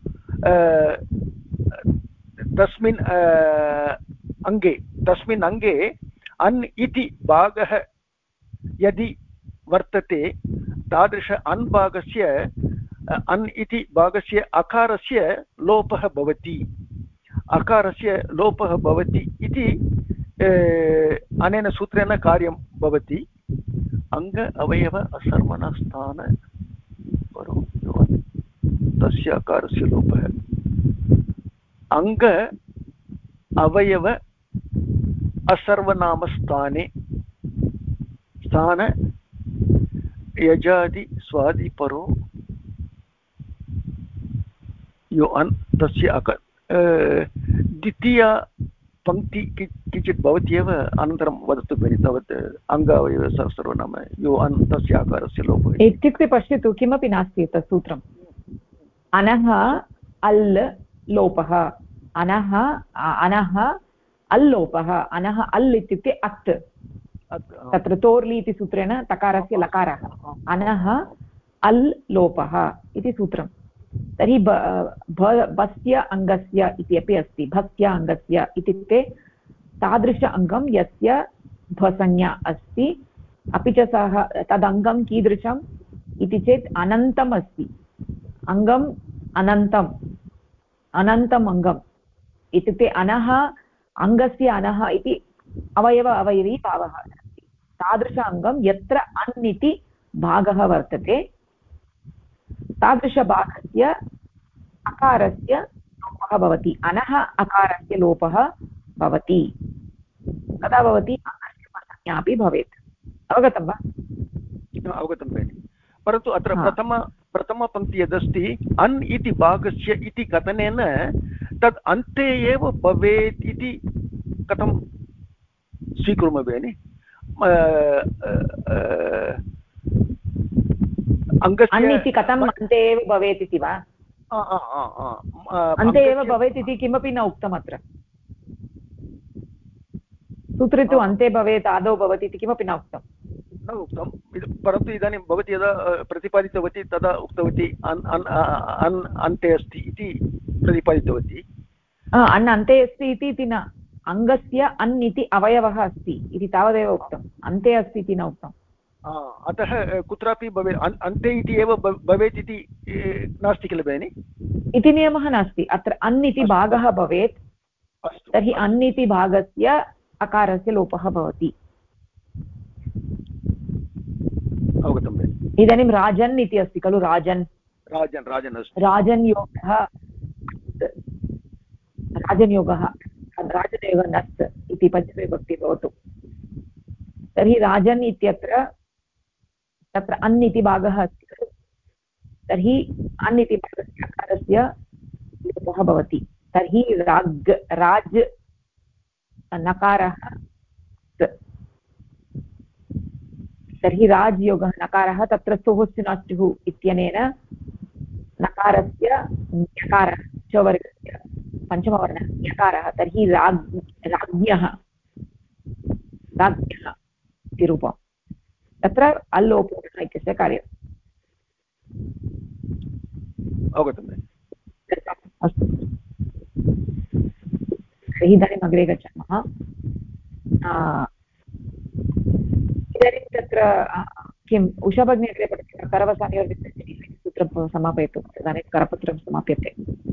तस्मिन् अङ्गे अन् इति भागः यदि वर्तते तादृश अन् भागस्य अन् इति भागस्य अकारस्य लोपः भवति अकारस्य लोपः भवति इति अनेन सूत्रेण कार्यं भवति अङ्ग अवयव असर्वनस्थान परो तस्य अकारस्य लोपः अङ्ग अवयव असर्वनामस्थाने स्थान यजादि स्वादि परो यो अन् तस्य द्वितीया पङ्क्ति किञ्चित् भवति एव अनन्तरं वदतु भगिनि तावत् अङ्ग अवयव सर्वनाम यो अन् तस्य आकारस्य लोपः इत्युक्ते पश्यतु किमपि नास्ति तत् सूत्रम् अनः अल् लोपः अनः अल् लोपः अनः अल् इत्युक्ते अत् तत्र तोर्लि इति सूत्रेण तकारस्य लकारः अनः अल् लोपः इति सूत्रम् तर्हि भस्य अङ्गस्य इति अपि अस्ति भस्य अङ्गस्य इत्युक्ते तादृश अङ्गं यस्य भसंज्ञा अस्ति अपि च सः तदङ्गं कीदृशम् इति चेत् अनन्तम् अस्ति अङ्गम् अनन्तम् अङ्गम् इत्युक्ते अनः अङ्गस्य अनः इति अवयवी भावः अस्ति तादृश अङ्गं यत्र अन् इति भागः वर्तते तादृशभागस्य अकारस्य लोपः भवति अनः अकारस्य लोपः भवति कदा भवति अङ्गस्य संज्ञा अपि भवेत् अवगतं वा अवगतं भगिनि परन्तु अत्र प्रथमपङ्क्ति यदस्ति अन् इति भागस्य इति कथनेन तद् अन्ते एव भवेत् इति कथं स्वीकुर्मः भगिनि अन् इति कथम् अन्ते एव भवेत् इति वा अन्ते एव भवेत् इति किमपि न उक्तम् अत्र सूत्रे तु अन्ते भवेत् आदौ भवति इति किमपि न उक्तं परन्तु इदानीं भवती यदा प्रतिपादितवती तदा उक्तवती अन्ते अस्ति इति प्रतिपादितवती अन् अन्ते अस्ति इति न अङ्गस्य अन् इति अवयवः अस्ति इति तावदेव उक्तम् अन्ते अस्ति इति न उक्तम् अतः कुत्रापि भवेत् अन्ते इति एव भवेत् इति नास्ति किल भगिनि इति नियमः नास्ति अत्र अन् इति भागः भवेत् तर्हि अन् इति भागस्य अकारस्य लोपः भवति अवगतं भगिनि इदानीं राजन् इति अस्ति खलु राजन् राजन् योगः नस् इति पञ्चमीविभक्ति भवतु तर्हि राजन् इत्यत्र तत्र अन् इति भागः अस्ति खलु तर्हि अन् इति भागस्य अकारस्य लोपः भवति तर्हि राज नकारः तर्हि राजयोगः नकारः तत्र स्तुः इत्यनेन नकारस्य ञकारः चवर्गस्य पञ्चमवर्णः ञकारः तर्हि राज्ञः इति रूपम् तत्र अल्लोपः इत्यस्य कार्यम् अवगतम् अस्तु तर्हि इदानीम् अग्रे गच्छामः इदानीं तत्र किम् उषा भगिनी अग्रे पठति करवसानयोर्विसर्जनी सूत्रं समापयतु इदानीं करपत्रं समाप्यते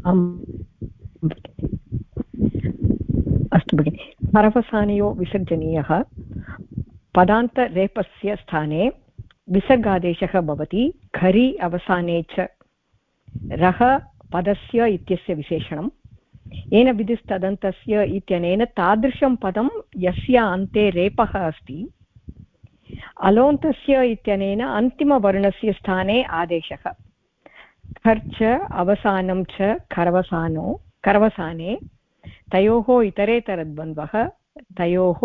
अस्तु भगिनि करवसानयो विसर्जनीयः पदान्तरेपस्य स्थाने विसर्गादेशः भवति खरि अवसाने च रः पदस्य इत्यस्य विशेषणं येन विधिस्तदन्तस्य इत्यनेन तादृशं पदं यस्य अन्ते रेपः अस्ति अलोन्तस्य इत्यनेन अन्तिमवर्णस्य स्थाने आदेशः खर्च अवसानं च करवसाने तयोः इतरेतरद्वन्द्वः तयोः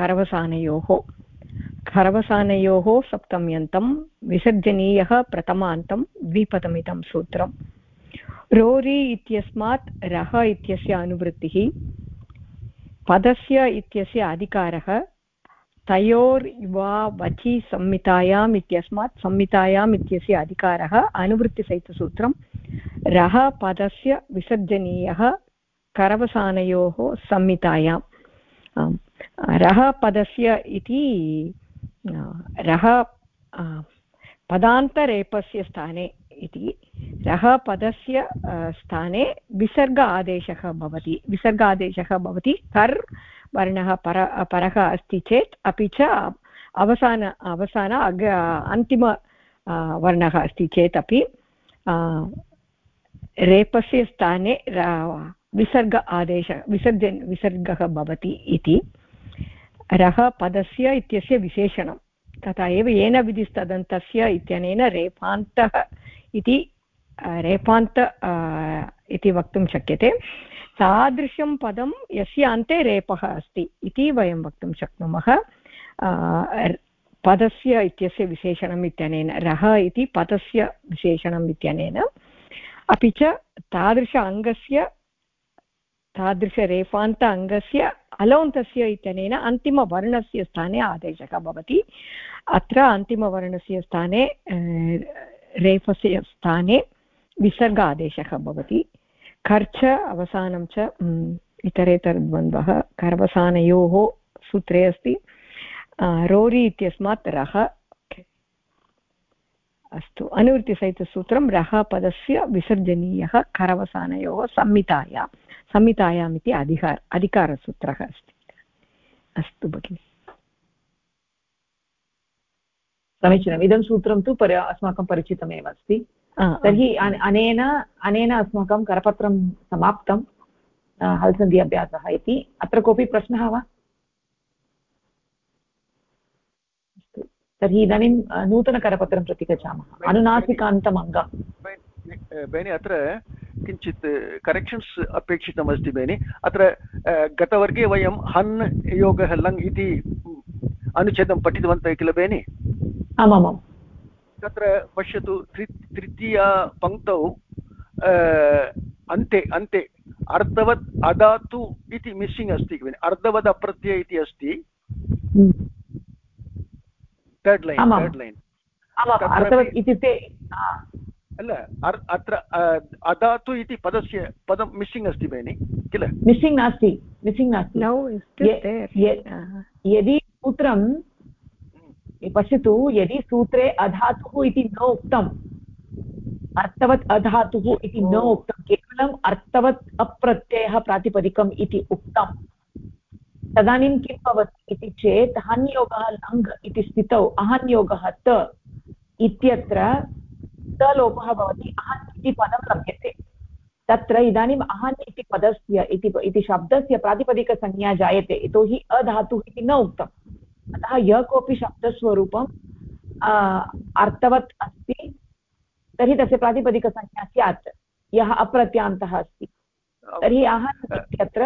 करवसानयोः सप्तम्यन्तं विसर्जनीयः प्रथमान्तं द्विपदमिदं सूत्रम् रोरि इत्यस्मात् रः इत्यस्य अनुवृत्तिः पदस्य इत्यस्य अधिकारः तयोर्वा वचि संहितायाम् इत्यस्मात् संहितायाम् इत्यस्य अधिकारः अनुवृत्तिसहितसूत्रं रः पदस्य विसर्जनीयः करवसानयोः संहितायाम् रः पदस्य इति रः पदान्तरेपस्य स्थाने इति रः पदस्य स्थाने विसर्ग आदेशः भवति कर् वर्णः परः अस्ति चेत् अपि च अवसान अन्तिम वर्णः अस्ति चेत् अपि रेपस्य स्थाने विसर्ग आदेशः विसर्गः भवति इति रः पदस्य इत्यस्य विशेषणं तथा एव येन विधिस्तदन्तस्य इत्यनेन रेफान्तः इति रेफान्त इति वक्तुं शक्यते तादृशं पदं यस्य अन्ते रेपः अस्ति इति वयं वक्तुं शक्नुमः पदस्य इत्यस्य विशेषणम् इत्यनेन रः इति पदस्य विशेषणम् इत्यनेन अपि च तादृशरेफान्त अङ्गस्य अलौन्तस्य इत्यनेन अन्तिमवर्णस्य स्थाने आदेशः भवति अत्र अन्तिमवर्णस्य स्थाने रेफस्य स्थाने विसर्ग आदेशः भवति खर्च अवसानं च इतरेतरद्वन्द्वः करवसानयोः सूत्रे अस्ति रोरि इत्यस्मात् रः अस्तु अनुवृत्तिसहितसूत्रं रः पदस्य विसर्जनीयः करवसानयोः संहितायाम् इति अधिकारसूत्रः अस्ति अस्तु भगिनि समीचीनम् इदं सूत्रं तु अस्माकं परिचितमेव अस्ति तर्हि अनेन अस्माकं करपत्रं समाप्तं हल्सन्धि अभ्यासः इति अत्र कोऽपि प्रश्नः वा अस्तु तर्हि इदानीं नूतनकरपत्रं प्रति गच्छामः अनुनासिकान्तम् अङ्गं बेनि अत्र किञ्चित् करेक्षन्स् अपेक्षितमस्ति बेनि अत्र गतवर्गे वयं हन् योगः लङ् इति अनुच्छेदं पठितवन्तः किल बेनि आमामां तत्र पश्यतु तृतीया पङ्क्तौ अन्ते अर्धवत् अदातु इति मिस्सिङ्ग् अस्ति अर्धवद् अप्रत्यय इति अस्ति थर्ड् लैन् इत्युक्ते अल अत्र अदातु इति पदं मिस्सिङ्ग् अस्ति बेनि किल मिस्सिङ्ग् नास्ति यदि सूत्रं पश्यतु यदि सूत्रे अधातुः इति न उक्तम् अर्थवत् अधातुः इति न उक्तं केवलम् अर्थवत् अप्रत्ययः प्रातिपदिकम् इति उक्तं तदानीं किं भवति इति चेत् हन्योगः लङ् इति स्थितौ अहन्योगः त इत्यत्र तलोपः भवति अहन् इति पदं लभ्यते तत्र इदानीम् अहन् इति पदस्य इति शब्दस्य प्रातिपदिकसंज्ञा जायते यतोहि अधातुः इति न उक्तम् अतः यः कोऽपि शब्दस्वरूपम् अर्थवत् अस्ति तर्हि तस्य प्रातिपदिकसंज्ञा स्यात् यः अप्रत्यान्तः अस्ति तर्हि अहम् इत्यत्र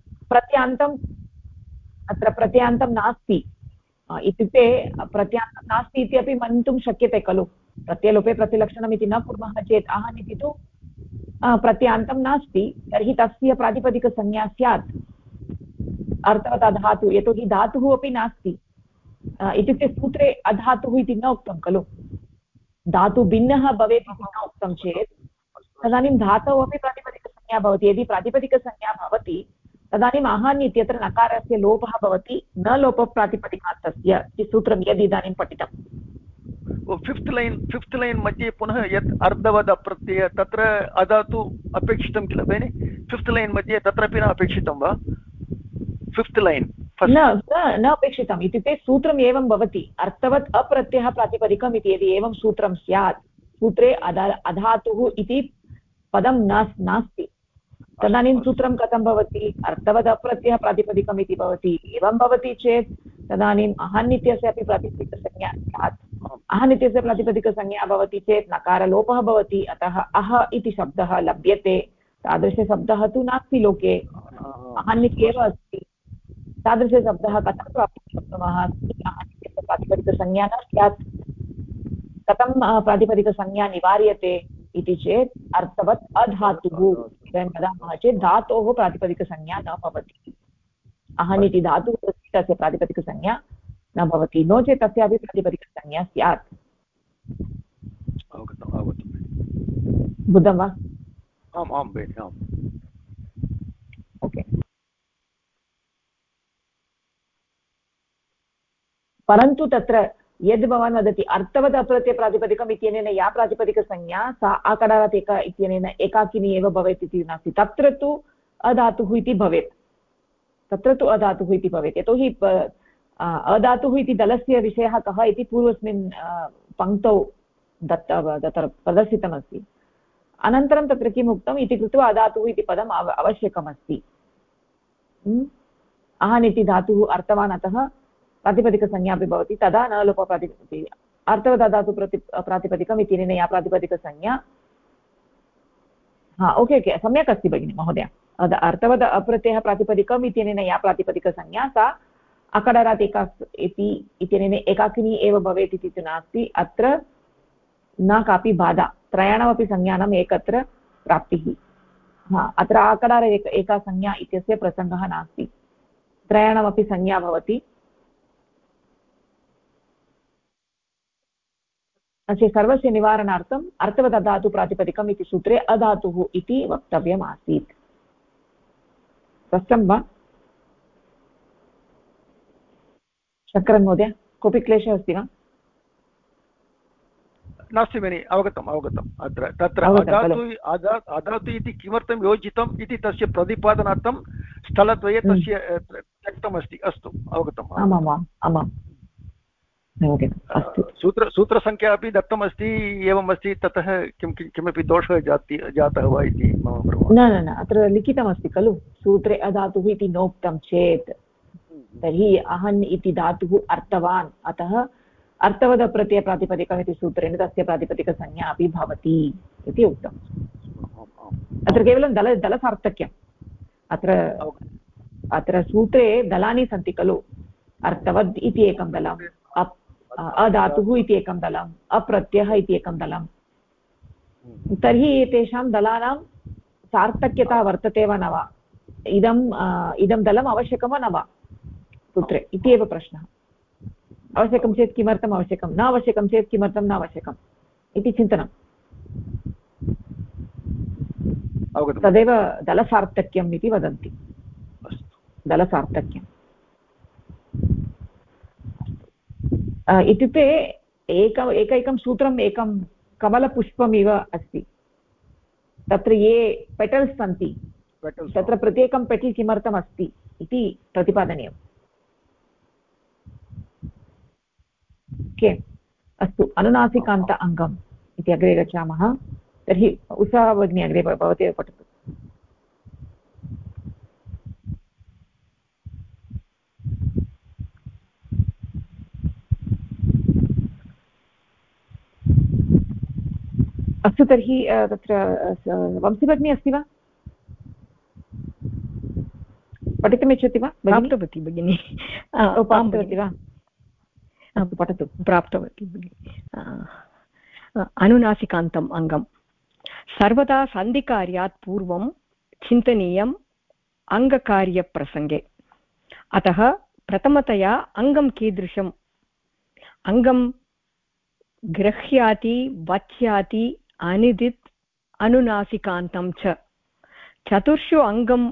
प्रत्यान्तं नास्ति इत्युक्ते प्रत्यान्तं नास्ति इत्यपि मन्तुं शक्यते खलु प्रत्ययलोपे प्रतिलक्षणम् इति न कुर्मः चेत् अहन् इति तु प्रत्यान्तं नास्ति तर्हि तस्य प्रातिपदिकसंज्ञा स्यात् अर्थवत् अधातुः यतोहि धातुः अपि नास्ति इत्युक्ते सूत्रे अधातुः इति न उक्तं खलु धातु भिन्नः भवेत् इति न उक्तं चेत् तदानीं धातौ अपि प्रातिपदिकसंज्ञा भवति यदि प्रातिपदिकसंज्ञा भवति तदानीम् अहन् इत्यत्र नकारस्य लोपः भवति न लोपः प्रातिपदिकान्तस्य इति सूत्रं यद् इदानीं पठितम् फिफ्त् लैन् मध्ये पुनः यत् अर्धवद् अप्रत्यय तत्र अधातु अपेक्षितं किल बेनि फिफ्त् लैन् मध्ये तत्रापि न अपेक्षितं वा फिफ्त् लैन् न अपेक्षितम् इत्युक्ते सूत्रम् एवं भवति अर्थवत् अप्रत्ययः प्रातिपदिकम् इति यदि एवं सूत्रं स्यात् सूत्रे अधातुः इति पदं नास्ति तदानीं सूत्रं कथं भवति अर्थवत् अप्रत्ययः प्रातिपदिकम् इति भवति एवं भवति चेत् तदानीम् अहन् इत्यस्य अपि प्रातिपदिकसंज्ञा स्यात् अहन् इत्यस्य प्रातिपदिकसंज्ञा भवति चेत् नकारलोपः भवति अतः अह इति शब्दः लभ्यते तादृशशब्दः तु नास्ति लोके अहन् इत्येव अस्ति तादृशशब्दः कथं प्राप्तुं शक्नुमः अहन् इत्यस्य प्रातिपदिकसंज्ञा न स्यात् कथं प्रातिपदिकसंज्ञा निवार्यते इति चेत् अर्थवत् अधातुः वयं वदामः चेत् धातोः प्रातिपदिकसंज्ञा न भवति अहन् इति धातुः अस्ति तस्य प्रातिपदिकसंज्ञा न भवति नो चेत् तस्यापि प्रातिपदिकसंज्ञा स्यात् बुद्धं वा आम् आं भगिनि आम् ओके परन्तु तत्र यद् भवान् वदति अर्थवत् अप्रत्ययप्रातिपदिकम् इत्यनेन या प्रातिपदिकसंज्ञा सा आकरात् एक इत्यनेन एकाकिनी एव भवेत् इति नास्ति तत्र तु अधातुः इति भवेत् तत्र तु अधातुः इति भवेत् यतोहि अधातुः इति दलस्य विषयः कः इति पूर्वस्मिन् पङ्क्तौ तत्र प्रदर्शितमस्ति अनन्तरं तत्र किम् उक्तम् इति कृत्वा अधातुः इति पदम् आवश्यकमस्ति अहन् इति धातुः अर्थवान् अतः प्रातिपदिकसंज्ञा अपि भवति तदा न लोपप्रातिपदिकम् अर्थवदधातु प्रातिपदिकम् इत्यनेन या प्रातिपदिकसंज्ञा हा ओके ओके सम्यक् अस्ति भगिनि महोदय अर्थवद अप्रत्ययः प्रातिपदिकम् इत्यनेन या प्रातिपदिकसंज्ञा सा अकडारात् एका इत्यनेन एकाकिनी एव भवेत् इति तु नास्ति अत्र न कापि बाधा त्रयाणामपि संज्ञानाम् एकत्र प्राप्तिः हा अत्र आकडार एका संज्ञा इत्यस्य प्रसङ्गः नास्ति त्रयाणामपि संज्ञा भवति अस्य सर्वस्य निवारणार्थम् अर्थवदधातु प्रातिपदिकम् इति सूत्रे अधातुः इति वक्तव्यम् आसीत् स्पष्टं वा शङ्करन् महोदय कोऽपि क्लेशः अस्ति वा नास्ति भगिनि अवगतम् अत्र तत्र अधातु इति किमर्थं योजितम् इति तस्य प्रतिपादनार्थं स्थलद्वये तस्य त्यक्तमस्ति अस्तु अवगतम् आमाम् आमाम् सूत्रसङ्ख्या अपि दत्तमस्ति एवमस्ति ततः किमपि दोषः जातः वा इति मम भ्रमः न न न अत्र लिखितमस्ति खलु सूत्रे अधातुः इति नोक्तं चेत् तर्हि अहन् इति धातुः अर्थवान् अतः अर्थवदप्रत्ययप्रातिपदिकम् इति सूत्रेण तस्य प्रातिपदिकसंज्ञा अपि भवति इति उक्तम् अत्र केवलं दलसार्थक्यम् अत्र सूत्रे दलानि सन्ति खलु अर्थवद् इति एकं दलम् अधातुः इति एकं दलम् अप्रत्ययः इति एकं दलम् तर्हि एतेषां दलानां सार्थक्यता वर्तते वा न वा इदं दलम् आवश्यकं वा न वा सूत्रे इति एव प्रश्नः आवश्यकं चेत् किमर्थम् आवश्यकं न आवश्यकं चेत् किमर्थं न आवश्यकम् इति चिन्तनं तदेव दलसार्थक्यम् इति वदन्ति दलसार्थक्यम् इत्युक्ते एकैकं सूत्रम् एकं कमलपुष्पमिव अस्ति तत्र ये पेटल्स् सन्ति तत्र प्रत्येकं पेटल् किमर्थम् अस्ति इति प्रतिपादनीयम् ओके अस्तु अनुनासिकान्त अङ्गम् इति अग्रे गच्छामः तर्हि उषा भगिनी अग्रे भवती पठतु अस्तु तर्हि तत्र वंशीभगिनी अस्ति वा पठितुमिच्छति वा प्राप्तवती भगिनी प्राप्तवती वा पठतु प्राप्तवती भगिनी अनुनासिकान्तम् अङ्गं सर्वदा सन्धिकार्यात् पूर्वं चिन्तनीयम् अङ्गकार्यप्रसङ्गे अतः प्रथमतया अङ्गं कीदृशम् अङ्गं गृह्याति वच्याति अनिदित् अनुनासिकान्तं च चतुर्षु अङ्गम्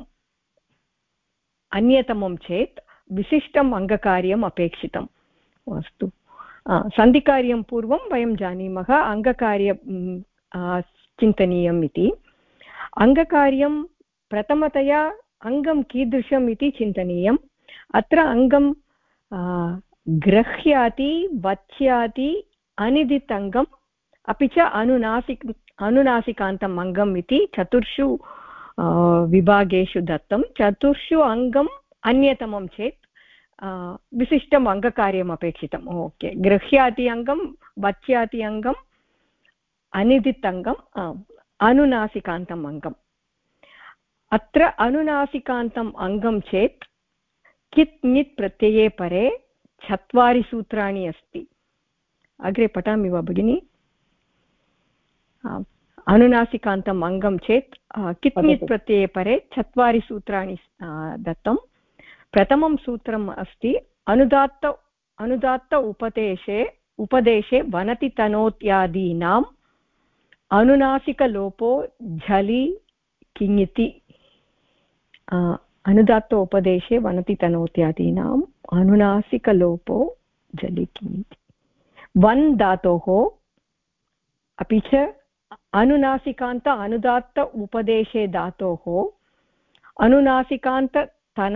अन्यतमं चेत् विशिष्टम् अङ्गकार्यम् अपेक्षितम् अस्तु सन्धिकार्यं पूर्वं वयं जानीमः अङ्गकार्यं चिन्तनीयम् इति अङ्गकार्यं प्रथमतया अङ्गं कीदृशम् इति चिन्तनीयम् अत्र अङ्गं गृह्याति वच्याति अनिदित् अङ्गम् अपि च अनुनासिकान्तम् अङ्गम् इति चतुर्षु विभागेषु दत्तं चतुर्षु अङ्गम् अन्यतमं चेत् विशिष्टम् अङ्गकार्यम् अपेक्षितम् ओके गृह्याति अङ्गं वच्याति अङ्गम् अनिदित् अङ्गम् अनुनासिकान्तम् अङ्गम् अत्र अनुनासिकान्तम् अङ्गं चेत् कित् नित् प्रत्यये परे 4 सूत्राणि अस्ति अग्रे पठामि वा भगिनि अनुनासिकान्तम् अङ्गं चेत् कित् नित् प्रत्यये परे 4 सूत्राणि दत्तं प्रथमं सूत्रम् अस्ति अनुदात्त उपदेशे वनति तनोत्यादीनाम् अनुनासिकलोपो झलि किङिति। अनुदात्त उपदेशे वनति तनोत्यादीनाम् अनुनासिकलोपो झलि किङिति। वन् धातोः अपि च अनुनासिकान्त अनुदात्त उपदेशे धातोः अनुनासिकान्त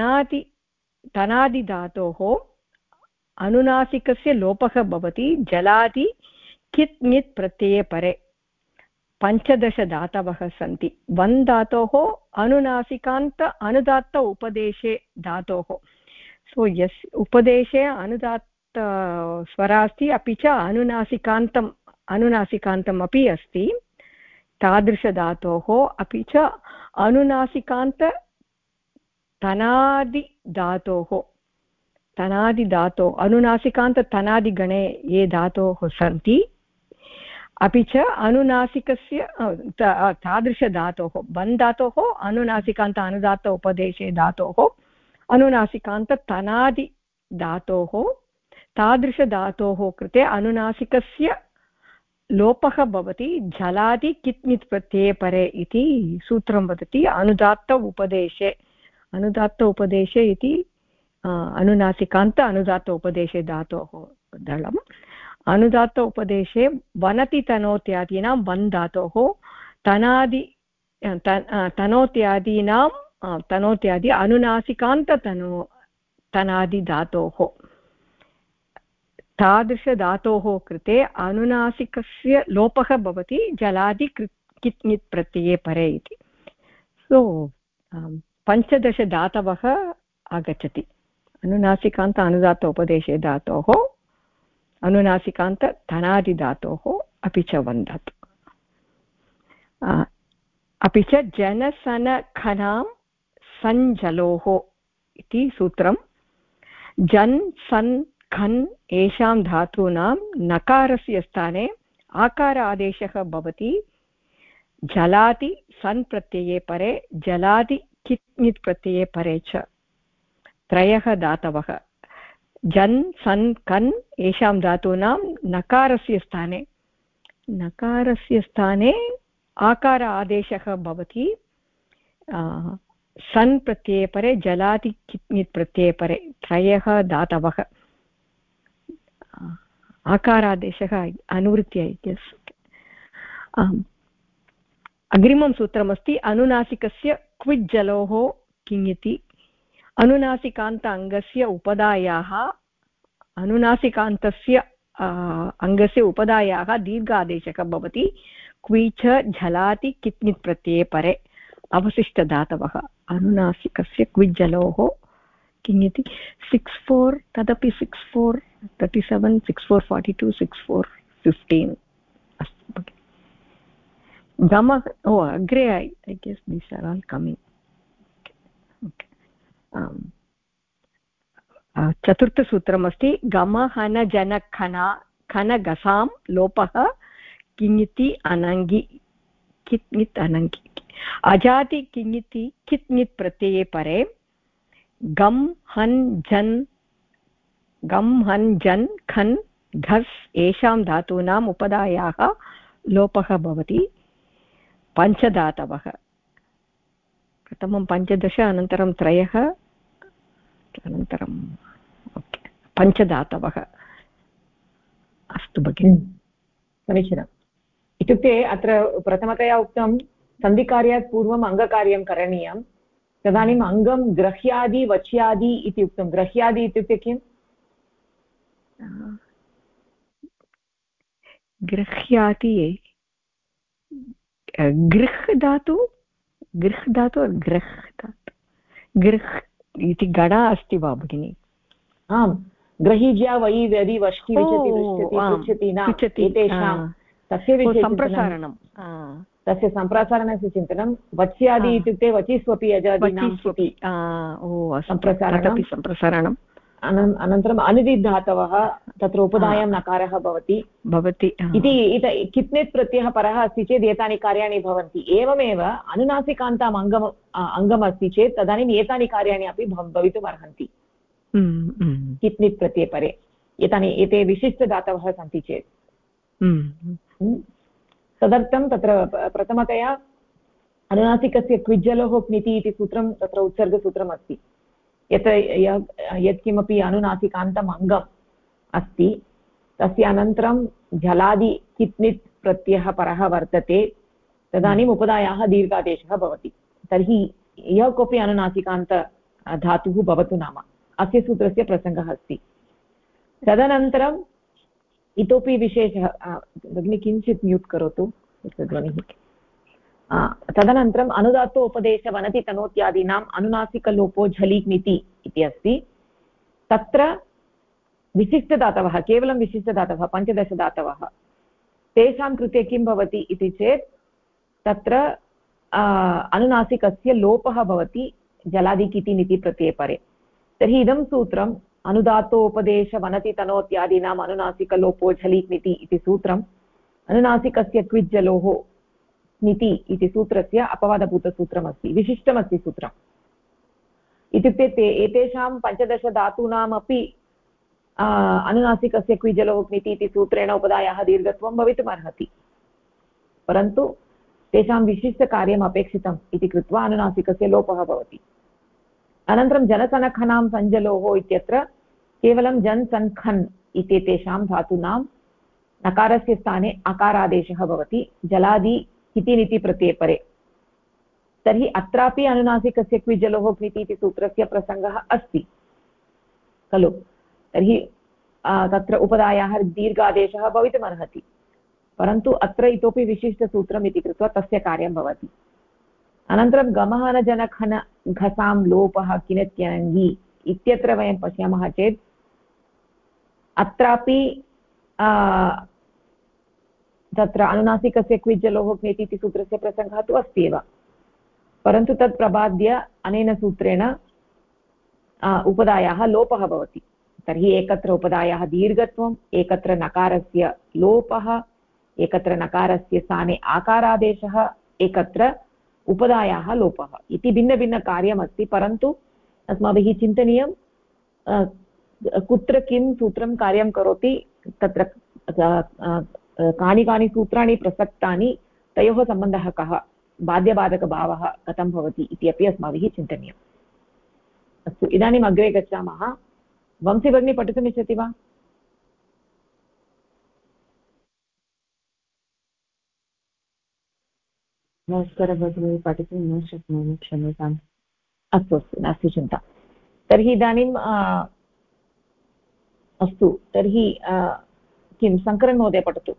तनादिधातोः अनुनासिकस्य लोपः भवति जलादि कित् नित् प्रत्यये परे। 15 धातवः सन्ति। वन् धातोः अनुनासिकान्त अनुदात्त उपदेशे धातोः। सो यस् उपदेशे अनुदात्त स्वरा अस्ति अपि च अनुनासिकान्तम् अपि अस्ति तादृशधातोः, अपि च अनुनासिकान्त तनादिधातोः अनुनासिकान्त तनादिगणे ये धातोः सन्ति, अपि च अनुनासिकस्य तादृशधातोः वन् धातोः अनुनासिकान्त अनुदात्त उपदेशे धातोः अनुनासिकान्त तनादिधातोः तादृशधातोः कृते अनुनासिकस्य लोपः भवति झलादि कित् नित् प्रत्यये परे इति सूत्रं वदति। अनुदात्त उपदेशे इति अनुनासिकान्त अनुदात्त उपदेशे धातोः दलम्। अनुदात्त उपदेशे वनति तनोत्यादीनां वन् धातोः तनोत्यादि अनुनासिकान्त तनादिधातोः तादृशधातोः कृते अनुनासिकस्य लोपः भवति जलादि कित् नित् प्रत्यये परे इति। सो 15 धातवः आगच्छति। अनुनासिकान्त अनुदात्त उपदेशे धातोः अनुनासिकान्त तनादिधातोः अपि च वन् धातु। अपि च जनसनखनां सञ्जलोः इति सूत्रं। जन् सन् खन् एषां धातूनां नकारस्य स्थाने आकार आदेशः भवति जलादि सन् प्रत्यये परे जलादि कित् नित् प्रत्यये परे च। 3 धातवः जन् सन् कन् एषां धातूनां नकारस्य स्थाने आकार आदेशः भवति सन् प्रत्यये परे जलादि कित् नित् प्रत्यये परे। 3 धातवः आकारादेशः अनुवृत्त्या इत्यस्य। अग्रिमं सूत्रमस्ति अनुनासिकस्य क्विज्जलोः किङिति। अनुनासिकान्त अङ्गस्य उपधायाः अनुनासिकान्तस्य अङ्गस्य उपधायाः दीर्घादेशः भवति क्वीच झलाति कित् नित् प्रत्यये परे। अवशिष्टधातवः अनुनासिकस्य क्विज्जलोः किङिति। 64 तदपि 64 37 64 42 64 15 अस्तु। गम अग्रे I guess these are all coming. चतुर्थसूत्रमस्ति गमहन जनखना खनगसां लोपः किङिति अनङ्गि कित् नित् अनङ्गि। अजाति किङिति कित् नित् प्रत्यये परे गम् हन् जन् खन् घस् एषां धातूनाम् उपधायाः लोपः भवति। 5 धातवः प्रथमं 15 अनन्तरं 3 अनन्तरं 5 धातवः। अस्तु भगिनि समीचीनम्। इत्युक्ते अत्र प्रथमतया उक्तं सन्धिकार्यात् पूर्वम् अङ्गकार्यं करणीयं। तदानीम् अङ्गं ग्रह्यादि वच्यादि इति उक्तं। ग्रह्यादि इत्युक्ते किम्? गृह्याति गृह् धातु गृह् इति गणा अस्ति वा भगिनि? आम्, ग्रहीज्या वयि व्यदि वष्टि विचति पृच्छति न एतेषां तस्य विषये सम्प्रसारणं तस्य सम्प्रसारणस्य चिन्तनं। वच्यादि इत्युक्ते वचिस्वपि अजादीनां सम्प्रसारणं। अनन्तरम् अनुदित् धातवः तत्र उपधायां नकारः भवति इति कित्नित् प्रत्ययः परः अस्ति चेत् एतानि कार्याणि भवन्ति। एवमेव अनुनासिकान्ताम् अङ्गमस्ति चेत् तदानीम् एतानि कार्याणि अपि भवितुम् अर्हन्ति कित्नित् प्रत्यये परे एते विशिष्टधातवः सन्ति चेत्। तदर्थं तत्र प्रथमतया अनुनासिकस्य क्विज्जलोः क्निति इति सूत्रं तत्र उत्सर्गसूत्रम् अस्ति। यत्किमपि अनुनासिकान्तम् अङ्गम् अस्ति तस्य अनन्तरं झलादि कित्नित् प्रत्ययः परः वर्तते तदानीम् उपधायाः दीर्घादेशः भवति। तर्हि यः कोऽपि अनुनासिकान्त धातुः भवतु नाम अस्य सूत्रस्य प्रसङ्गः अस्ति। तदनन्तरम् इतोपि विशेषः भगिनी किञ्चित् म्यूट् करोतु ध्वनिः। तदनन्तरम् अनुदात्तो उपदेशवनति तनोत्यादीनाम् अनुनासिकलोपो झलिग्निति इति अस्ति। तत्र विशिष्टधातवः केवलं विशिष्टधातवः 15 धातवः तेषां कृते किं भवति इति चेत् तत्र अनुनासिकस्य लोपः भवति जलादिकिति निति प्रत्यये परे। तर्हि इदं सूत्रम् अनुदात्तोपदेशवनति तनोत्यादीनाम् अनुनासिकलोपो झलिग्निति इति सूत्रम् अनुनासिकस्य क्विज्जलोः नीति इति सूत्रस्य अपवादभूतसूत्रमस्ति विशिष्टमस्ति सूत्रम्। इत्युक्ते एतेषां 15 धातूनामपि अनुनासिकस्य क्विजलोः नीति इति सूत्रेण उपधायाः दीर्घत्वं भवितुम् अर्हति परन्तु तेषां विशिष्टकार्यम् अपेक्षितम् इति कृत्वा अनुनासिकस्य लोपः भवति। अनन्तरं जनसनखनां सञ्जलोः इत्यत्र केवलं जन् सन् खन् इत्येतेषां धातूनां नकारस्य स्थाने अकारादेशः भवति जलादि किति निति प्रत्यये परे। तर्हि अत्रापि अनुनासिकस्य क्विजलोः क्निति इति सूत्रस्य प्रसङ्गः अस्ति खलु। तर्हि तत्र उपधायाः दीर्घादेशः भवितुम् अर्हति परन्तु अत्र इतोपि विशिष्टसूत्रम् इति कृत्वा तस्य कार्यं भवति। अनन्तरं गमहनजनखन घसां लोपः किनत्यनङ्गी इत्यत्र वयं पश्यामः चेत् अत्रापि तत्र अनुनासिकस्य क्विज्जलोः क्नेति इति सूत्रस्य प्रसङ्गः तु अस्ति एव परन्तु तत् प्रबाद्य अनेन सूत्रेण उपधायाः लोपः भवति। तर्हि एकत्र उपधायाः दीर्घत्वम् एकत्र नकारस्य लोपः एकत्र नकारस्य स्थाने आकारादेशः एकत्र उपधायाः लोपः इति भिन्नभिन्नकार्यमस्ति परन्तु अस्माभिः चिन्तनीयं कुत्र किं सूत्रं कार्यं करोति तत्र कानि कानि सूत्राणि प्रसक्तानि तयोः सम्बन्धः कः बाध्यबाधकभावः कथं भवति इति अपि अस्माभिः चिन्तनीयम्। अस्तु इदानीम् अग्रे गच्छामः। वंशी भगिनी पठितुमिच्छति वा? नमस्कारः भगिनी पठितुं न शक्नोमि क्षम्यताम्। अस्तु अस्तु नास्ति चिन्ता। तर्हि इदानीम् अस्तु तर्हि किं शङ्करन् महोदय पठतु।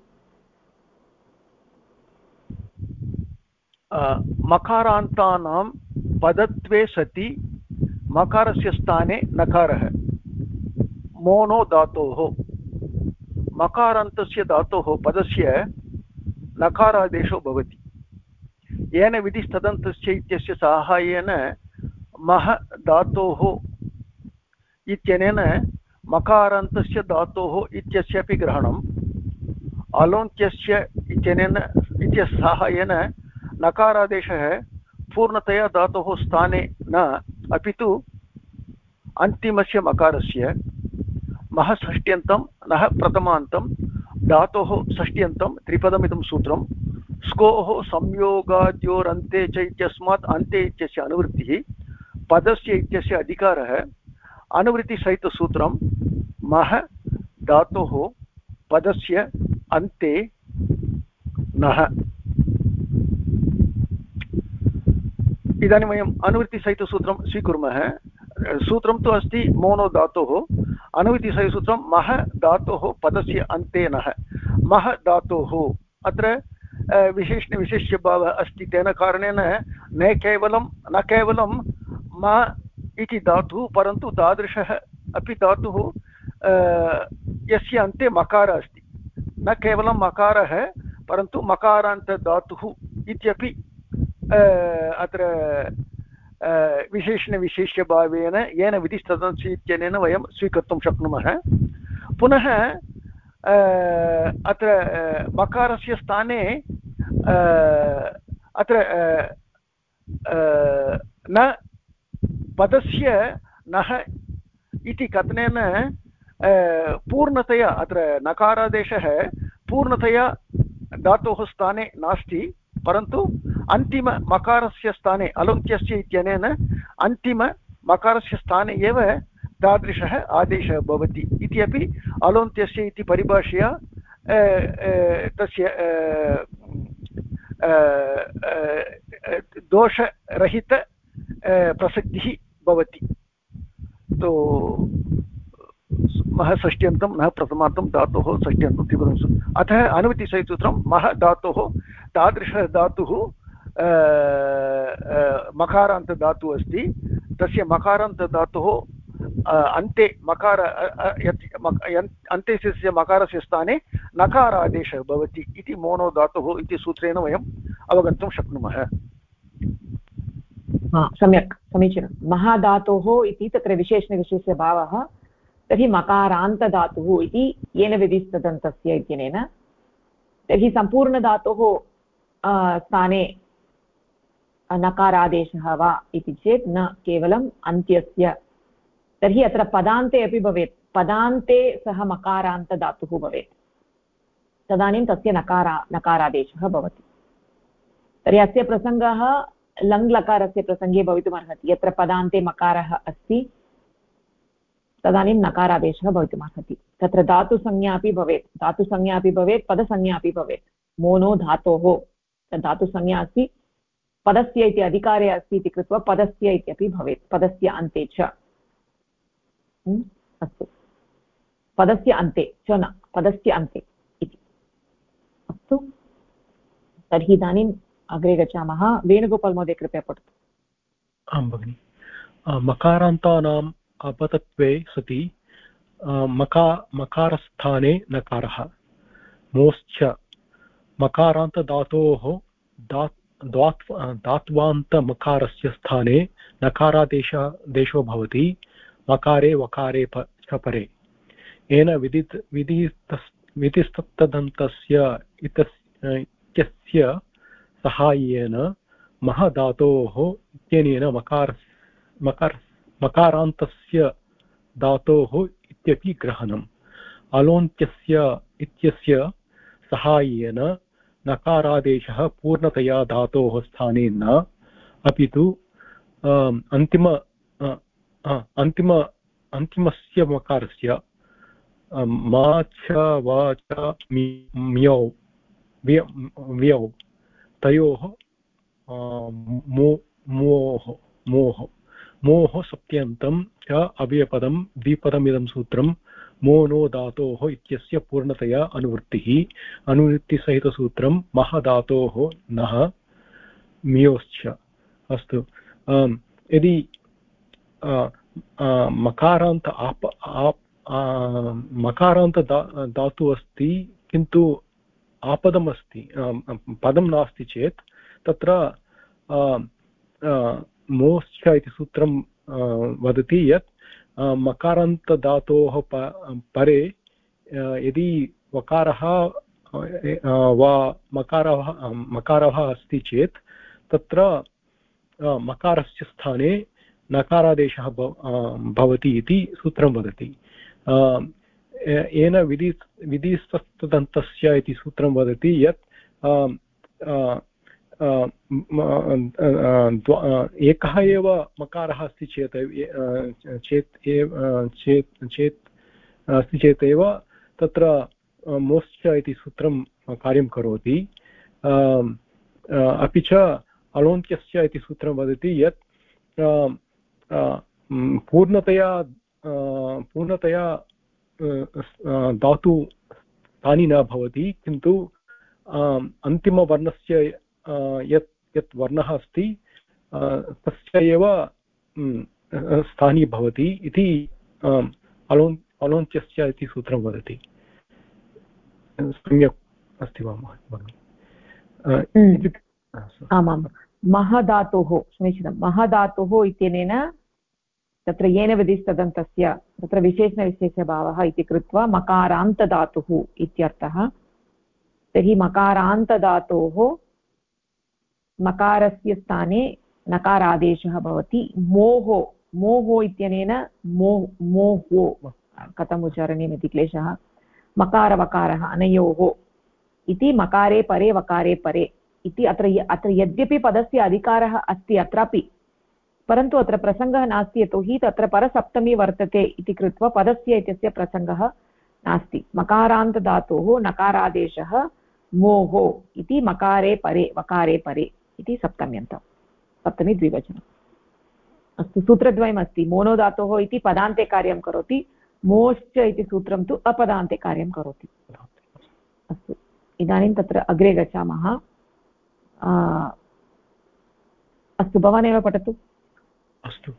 मकारान्तानां पदत्वे सति मकारस्य स्थाने नकारः मोनो धातोः मकारान्तस्य धातोः पदस्य नकारादेशो भवति। येन विधिस्तदन्तस्य इत्यस्य साहाय्येन मह धातोः इत्यनेन मकारान्तस्य धातोः इत्यस्यापि ग्रहणम् अलोन्त्यस्य इत्यनेन इत्यस्य साहाय्येन नकारादेशः पूर्णतया धातोः स्थाने न अपि तु अन्तिमस्य मकारस्य मह षष्ट्यन्तं नः प्रथमान्तं धातोः षष्ट्यन्तं त्रिपदमिदं सूत्रं स्कोः संयोगाद्योरन्ते च इत्यस्मात् अन्ते इत्यस्य अनुवृत्तिः पदस्य इत्यस्य अधिकारः अनुवृत्तिसहितसूत्रं मह धातोः पदस्य अन्ते नः। इदानीं वयम् अनुवृत्तिसहितसूत्रं स्वीकुर्मः। सूत्रं तु अस्ति मोनो धातोः अनुवृत्तिसहितसूत्रं मह धातोः पदस्य अन्ते नः। मह धातोः अत्र विशेष्यभावः अस्ति तेन कारणेन न केवलं म इति धातुः परन्तु तादृशः अपि धातुः यस्य अन्ते मकारः अस्ति न केवलं मकारः परन्तु मकारान्तधातुः इत्यपि अत्र विशेषणविशेष्यभावेन येन विधिस्तदंसि इत्यनेन वयं स्वीकर्तुं शक्नुमः पुनः अत्र मकारस्य स्थाने अत्र न पदस्य नः इति कथनेन पूर्णतया अत्र नकारादेशः पूर्णतया धातोः स्थाने नास्ति परन्तु अन्तिममकारस्य स्थाने अलौन्त्यस्य इत्यनेन अन्तिममकारस्य स्थाने एव तादृशः आदेशः भवति इति अपि अलौन्त्यस्य इति परिभाषया तस्य दोषरहित प्रसक्तिः भवति तो मह षष्ट्यन्तं न प्रथमान्तं धातोः षष्ट्यन्तं त्रिपदं अतः अनुवृत्तिसहितसूत्रं मह धातोः तादृशः धातुः मकारान्तधातुः अस्ति तस्य मकारान्तधातुः अन्ते मकार अन्ते तस्य मकारस्य स्थाने नकारादेशः भवति इति मोनो धातुः इति सूत्रेण वयम् अवगन्तुं शक्नुमः सम्यक् समीचीनं महाधातोः इति तत्र विशेषणविशेषभावः तर्हि मकारान्तधातुः इति येन विधिस्तदन्तस्य इत्यनेन तर्हि सम्पूर्णधातोः स्थाने नकारादेशः वा इति चेत् न केवलम् अन्त्यस्य तर्हि अत्र पदान्ते अपि भवेत् पदान्ते सः मकारान्तधातुः भवेत् तदानीं तस्य नकारादेशः भवति तर्हि अस्य प्रसङ्गः लङ्लकारस्य प्रसङ्गे भवितुमर्हति यत्र पदान्ते मकारः अस्ति तदानीं नकारादेशः भवितुमर्हति तत्र धातुसंज्ञा अपि भवेत् पदसंज्ञा अपि भवेत् मोनो धातोः धातुसंज्ञा अस्ति पदस्य इति अधिकारे अस्ति इति कृत्वा पदस्य इत्यपि भवेत् पदस्य अन्ते च अस्तु पदस्य अन्ते च न पदस्य अन्ते इति अस्तु तर्हि इदानीम् अग्रे गच्छामः वेणुगोपाल् महोदय कृपया पठतु आं भगिनि मकारान्तानाम् अपतत्वे सति मकारस्थाने नकारः मोश्च मकारान्तधातोः धात्वान्तमकारस्य स्थाने नकारादेशो भवति मकारे वकारे च परे येन विधिस्तदन्तस्य इत्यस्य सहाय्येन महधातोः इत्यनेन मकारान्तस्य धातोः इत्यपि ग्रहणम् अलोन्त्यस्य इत्यस्य सहाय्येन नकारादेशः पूर्णतया धातोः स्थाने न अपि तु अन्तिमस्य मकारस्य मा च वा च म्यौ व्यौ तयोः मोह सप्त्यन्तं च अव्ययपदं द्विपदमिदं सूत्रं मोनो धातोः इत्यस्य पूर्णतया अनुवृत्तिसहितसूत्रं महधातोः नः म्योश्च अस्तु यदि मकारान्त धातु अस्ति किन्तु आपदमस्ति पदं नास्ति चेत् तत्र मोश्च इति सूत्रं वदति यत् मकारान्तधातोः परे यदि वकारः वा मकारः अस्ति चेत् तत्र मकारस्य स्थाने नकारादेशः भवति इति सूत्रं वदति येन विधिस्तदन्तस्य इति सूत्रं वदति यत् एकः एव मकारः अस्ति चेत् अस्ति चेत् एव तत्र मोश्च इति सूत्रं कार्यं करोति अपि च अलोन्त्यस्य इति सूत्रं वदति यत् पूर्णतया धातु स्थानि न भवति किन्तु अन्तिमवर्णस्य यत् वर्णः अस्ति तस्य एव स्थानी भवति इति अलोन्त्यस्य इति सूत्रं वदति सम्यक् अस्ति वा भगिनि आमाम् महधातोः समीचीनं महधातोः इत्यनेन तत्र येन विधिस्तदन्तस्य तत्र विशेषणविशेषभावः इति कृत्वा मकारान्तधातुः इत्यर्थः। तर्हि मकारान्तधातोः मकारस्य स्थाने नकारादेशः भवति। मोहो मोहो इत्यनेन मोहो कथम् उच्चारणीयम् इति क्लेशः। मकारवकारः अनयोः इति मकारे परे वकारे परे इति अत्र यद्यपि पदस्य अधिकारः अस्ति अत्रापि, परन्तु अत्र प्रसङ्गः नास्ति यतोहि तत्र परसप्तमी वर्तते इति कृत्वा पदस्य इत्यस्य प्रसङ्गः नास्ति। मकारान्तधातोः नकारादेशः मोहो इति मकारे परे वकारे परे इति सप्तम्यन्तं सप्तमी द्विवचनम्। अस्तु, सूत्रद्वयम् अस्ति। मोनो धातोः इति पदान्ते कार्यं करोति, मोश्च इति सूत्रं तु अपदान्ते कार्यं करोति। अस्तु, इदानीं तत्र अग्रे गच्छामः। अस्तु, भवानेव पठतु। अस्तु,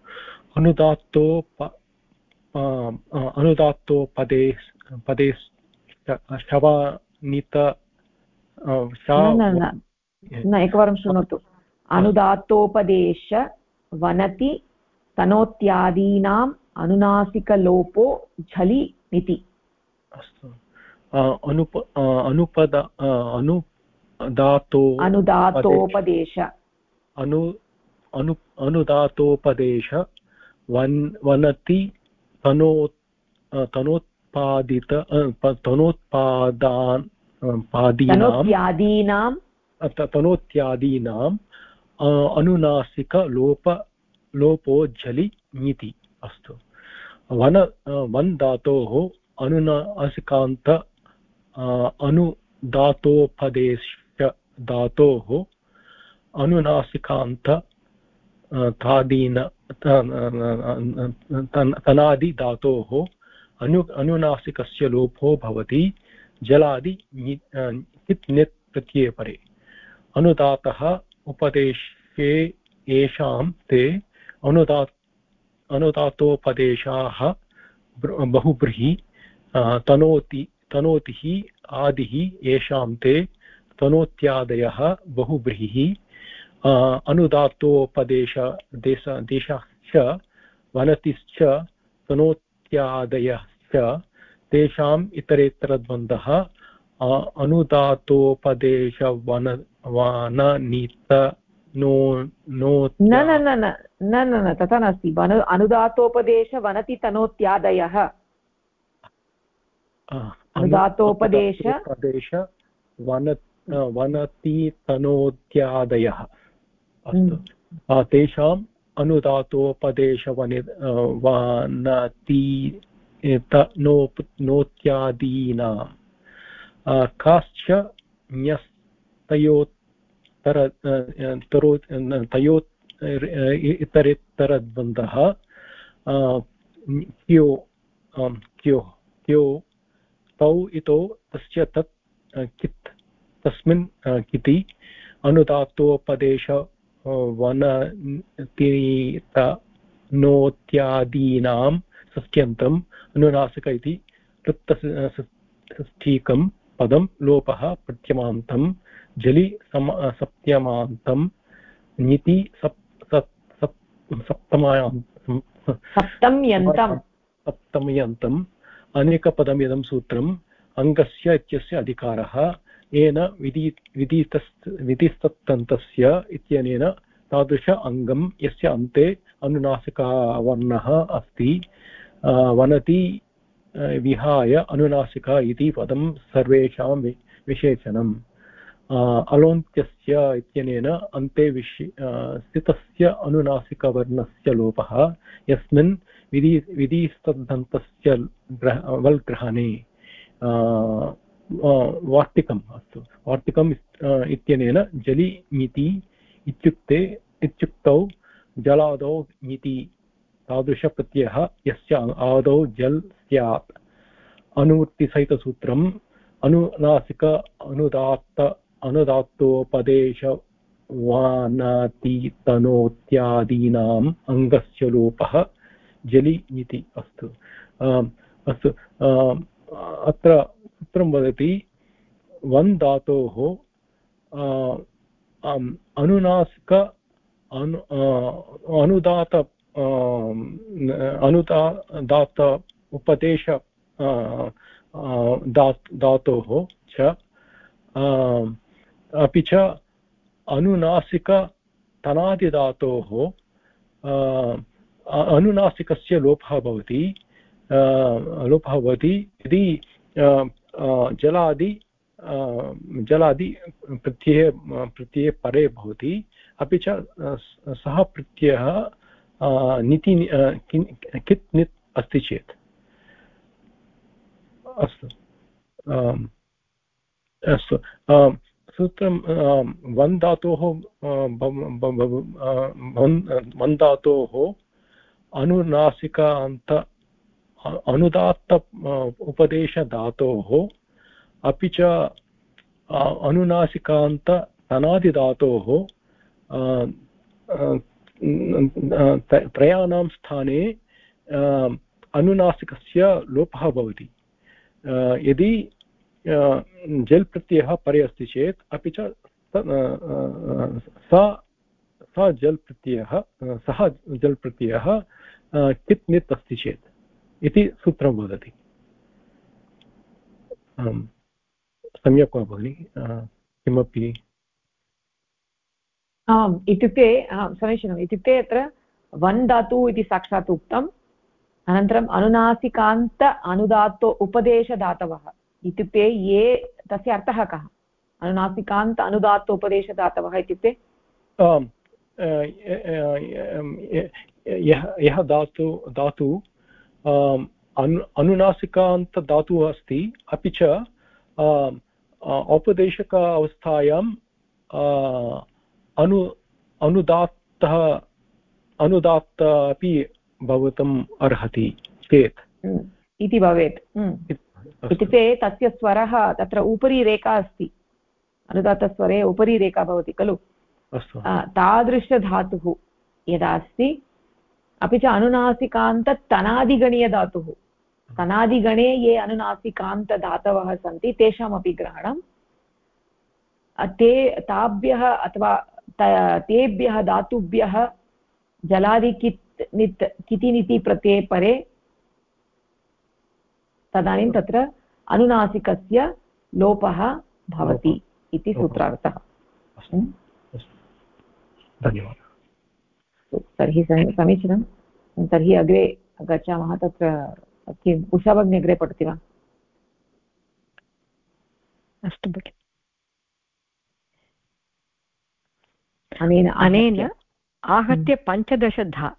अनुदात्तो पदे शवानित न एकवारं शृणोतु। अनुदात्तोपदेश वनति तनोत्यादीनाम् अनुनासिकलोपो झलि निति। अस्तु, अनुदातोपदेश अनुदातोपदेश वनति तनोत्यादीनाम् अनुनासिकलोपो झलि ङिति। अस्तु, वन धातोः अनुनासिकान्त अनुदातोपदेश धातोः अनुनासिकान्त तनादि धातोः अनुनासिकस्य लोपो भवति जलादि हित् नित् प्रत्यये परे। अनुदातः उपदेशे येषां ते अनुदातोपदेशाः बहुब्रीहि तनोतिः आदिः येषां ते तनोत्यादयः बहुब्रीहि अनुदात्तोपदेशश्च वनतिश्च तनोत्यादयश्च तेषाम् इतरेतरद्वन्द्वः अनुदात्तोपदेशवननीत न तथा नास्ति। अनुदात्तोपदेश वनति तनोत्यादयः अनुदात्तोपदेश वनति तनोत्यादयः। अस्तु, तेषाम् अनुदातोपदेश वनति तनोत्यादीनां काश्च इतरेतरद्वन्द्वः क्यो तौ इतो तस्य तत् कित् तस्मिन् किति अनुदात्तोपदेश वनतीतनोत्यादीनां षष्ट्यन्तम् अनुनासिक इति षष्ठीकं पदं लोपः प्रत्यमान्तं जलि सप्तमान्तं ङिति सप्तम्यन्तम् अनेकपदमिदं सूत्रम् अङ्गस्य इत्यस्य अधिकारः येन विधिस्तत्तन्तस्य इत्यनेन तादृश अङ्गं यस्य अन्ते अनुनासिकवर्णः अस्ति वनति विहाय अनुनासिका इति पदं सर्वेषां विशेषणम्। अलोन्त्यस्य इत्यनेन अन्ते स्थितस्य अनुनासिकवर्णस्य लोपः यस्मिन् विधिस्तद्धन्तस्य वल्ग्रहणे वार्तिकम्। अस्तु, वार्तिकम् इत्यनेन जलि ङिति इत्युक्तौ जलादौ ङिति तादृशप्रत्ययः यस्य आदौ जल् स्यात्। अनुवृत्तिसहितसूत्रम् अनुनासिक अनुदात्तोपदेश वानातितनोत्यादीनाम् अङ्गस्य लोपः जलि ङिति। अस्तु, अस्तु, अत्र सूत्रं वदति वन् धातोः अनुनासिक अनुदात अनुदात उपदेश धातोः च अपि च अनुनासिक तनादिधातोः अनुनासिकस्य लोपः भवति यदि जलादि प्रत्यये परे भवति अपि च सः प्रत्ययः निति कित् नित् अस्ति चेत्। अस्तु अस्तु सूत्रं वन् धातोः वन् धातोः अनुनासिकान्त अनुदात्त उपदेशधातोः अपि च अनुनासिकान्त तनादिधातोः त्रयाणां स्थाने अनुनासिकस्य लोपः भवति यदि जल् प्रत्ययः परे अस्ति चेत् अपि च सः जल् प्रत्ययः कित् नित् अस्ति चेत् इति सूत्रं वदति। सम्यक् वा भगिनि किमपि? आम् इत्युक्ते समीचीनम्। इत्युक्ते अत्र वन् धातु इति साक्षात् उक्तम्, अनन्तरम् अनुनासिकान्त अनुदात्तो उपदेशदातवः इत्युक्ते ये तस्य अर्थः कः? अनुनासिकान्त अनुदात्तो उपदेशदातवः इत्युक्ते यः धातु अनुनासिकान्त धातुः अस्ति अपि च औपदेशिक अवस्थायां अनुदात्त अपि भवितुम् अर्हति चेत् इति भवेत्। इत्युक्ते तस्य स्वरः तत्र उपरि रेखा अस्ति, अनुदात्तस्वरे उपरि रेखा भवति खलु, तादृशधातुः यदा अस्ति, अपि च अनुनासिकान्ततनादिगणीयधातुः, तनादिगणे ये अनुनासिकान्तधातवः सन्ति तेषामपि ग्रहणं, ताभ्यः अथवा तेभ्यः धातुभ्यः जलादिकित् नित् कितिनिति प्रत्यये परे तदानीं तत्र अनुनासिकस्य लोपः भवति इति सूत्रार्थः। धन्यवादः। तर्हि समीचीनं। तर्हि अग्रे गच्छामः। तत्र किम् उषा भगिनी अग्रे पठति वा? अस्तु भगिनि। अनेन आहत्य 15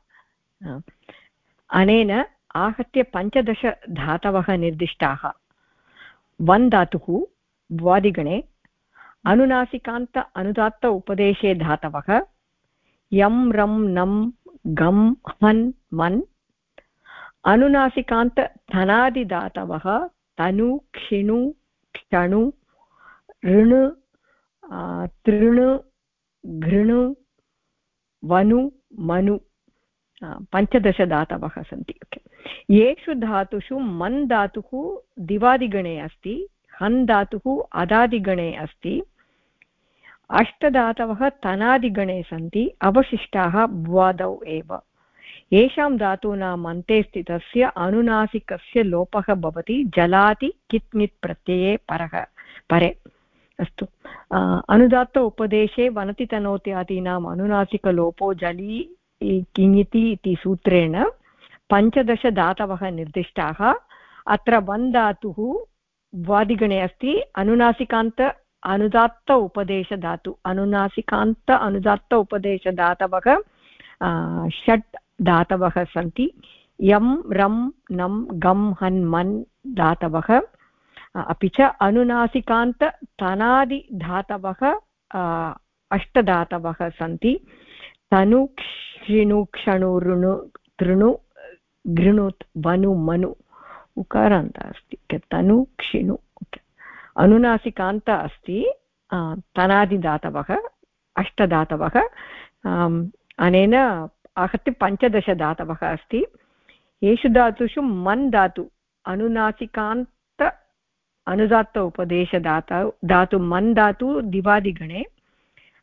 अनेन आहत्य 15 धातवः निर्दिष्टाः। वन् धातुः भ्वादिगणे अनुनासिकान्त अनुदात्त उपदेशे धातवः यं रं नं गं हन् मन्। अनुनासिकान्त धनादिधातवः तनु क्षिणु क्षणु ऋणु तृणु घृणु वनु मनु 15 धातवः सन्ति। येषु धातुषु मन् धातुः दिवादिगणे अस्ति, हन् धातुः अदादिगणे अस्ति, 8 धातवः तनादिगणे सन्ति, अवशिष्टाः भ्वादौ एव। येषां धातूनाम् अन्ते स्थितस्य अनुनासिकस्य लोपः भवति जलाति कित् नित् प्रत्यये परे। अस्तु, अनुदात्त उपदेशे वनति तनोत्यादीनाम् अनुनासिकलोपो जली किङिति इति सूत्रेण 15 धातवः निर्दिष्टाः। अत्र वन् धातुः भ्वादिगणे अस्ति, अनुनासिकान्त अनुदात्त उपदेशधातु, अनुनासिकान्त अनुदात्त उपदेशधातवः 6 धातवः सन्ति। यं रं नं गं हन् मन् धातवः, अपि च अनुनासिकान्त तनादिधातवः 8 धातवः सन्ति। तनु क्षिणु क्षणु ऋणु तृणु घृणुत् वनु मनु उकारान्त अस्ति। तनु क्षिणु अनुनासिकान्त अस्ति, तनादिधातवः 8 धातवः, अनेन आहत्य 15 धातवः अस्ति। येषु धातुषु मन् धातु अनुनासिकान्त अनुदात्त उपदेशधातु मन् धातु दिवादिगणे,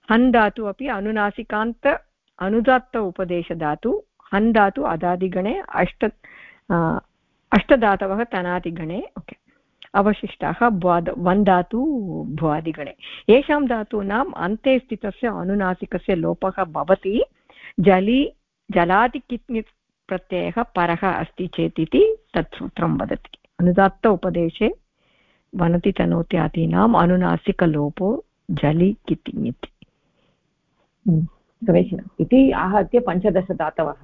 हन् धातु अपि अनुनासिकान्त अनुदात्त उपदेशधातु हन् धातु अदादिगणे अष्टधातवः तनादिगणे ओके अवशिष्टाः वन् धातु भ्वादिगणे येषां धातूनाम् अन्ते स्थितस्य अनुनासिकस्य लोपः भवति जलादि कित् प्रत्ययः परः अस्ति चेत् इति तत् सूत्रं वदति अनुदात्त उपदेशे वनति तनोति आदीनाम् अनुनासिकलोपो जलि किति इति समीचीनम् इति आहत्य 15 धातवः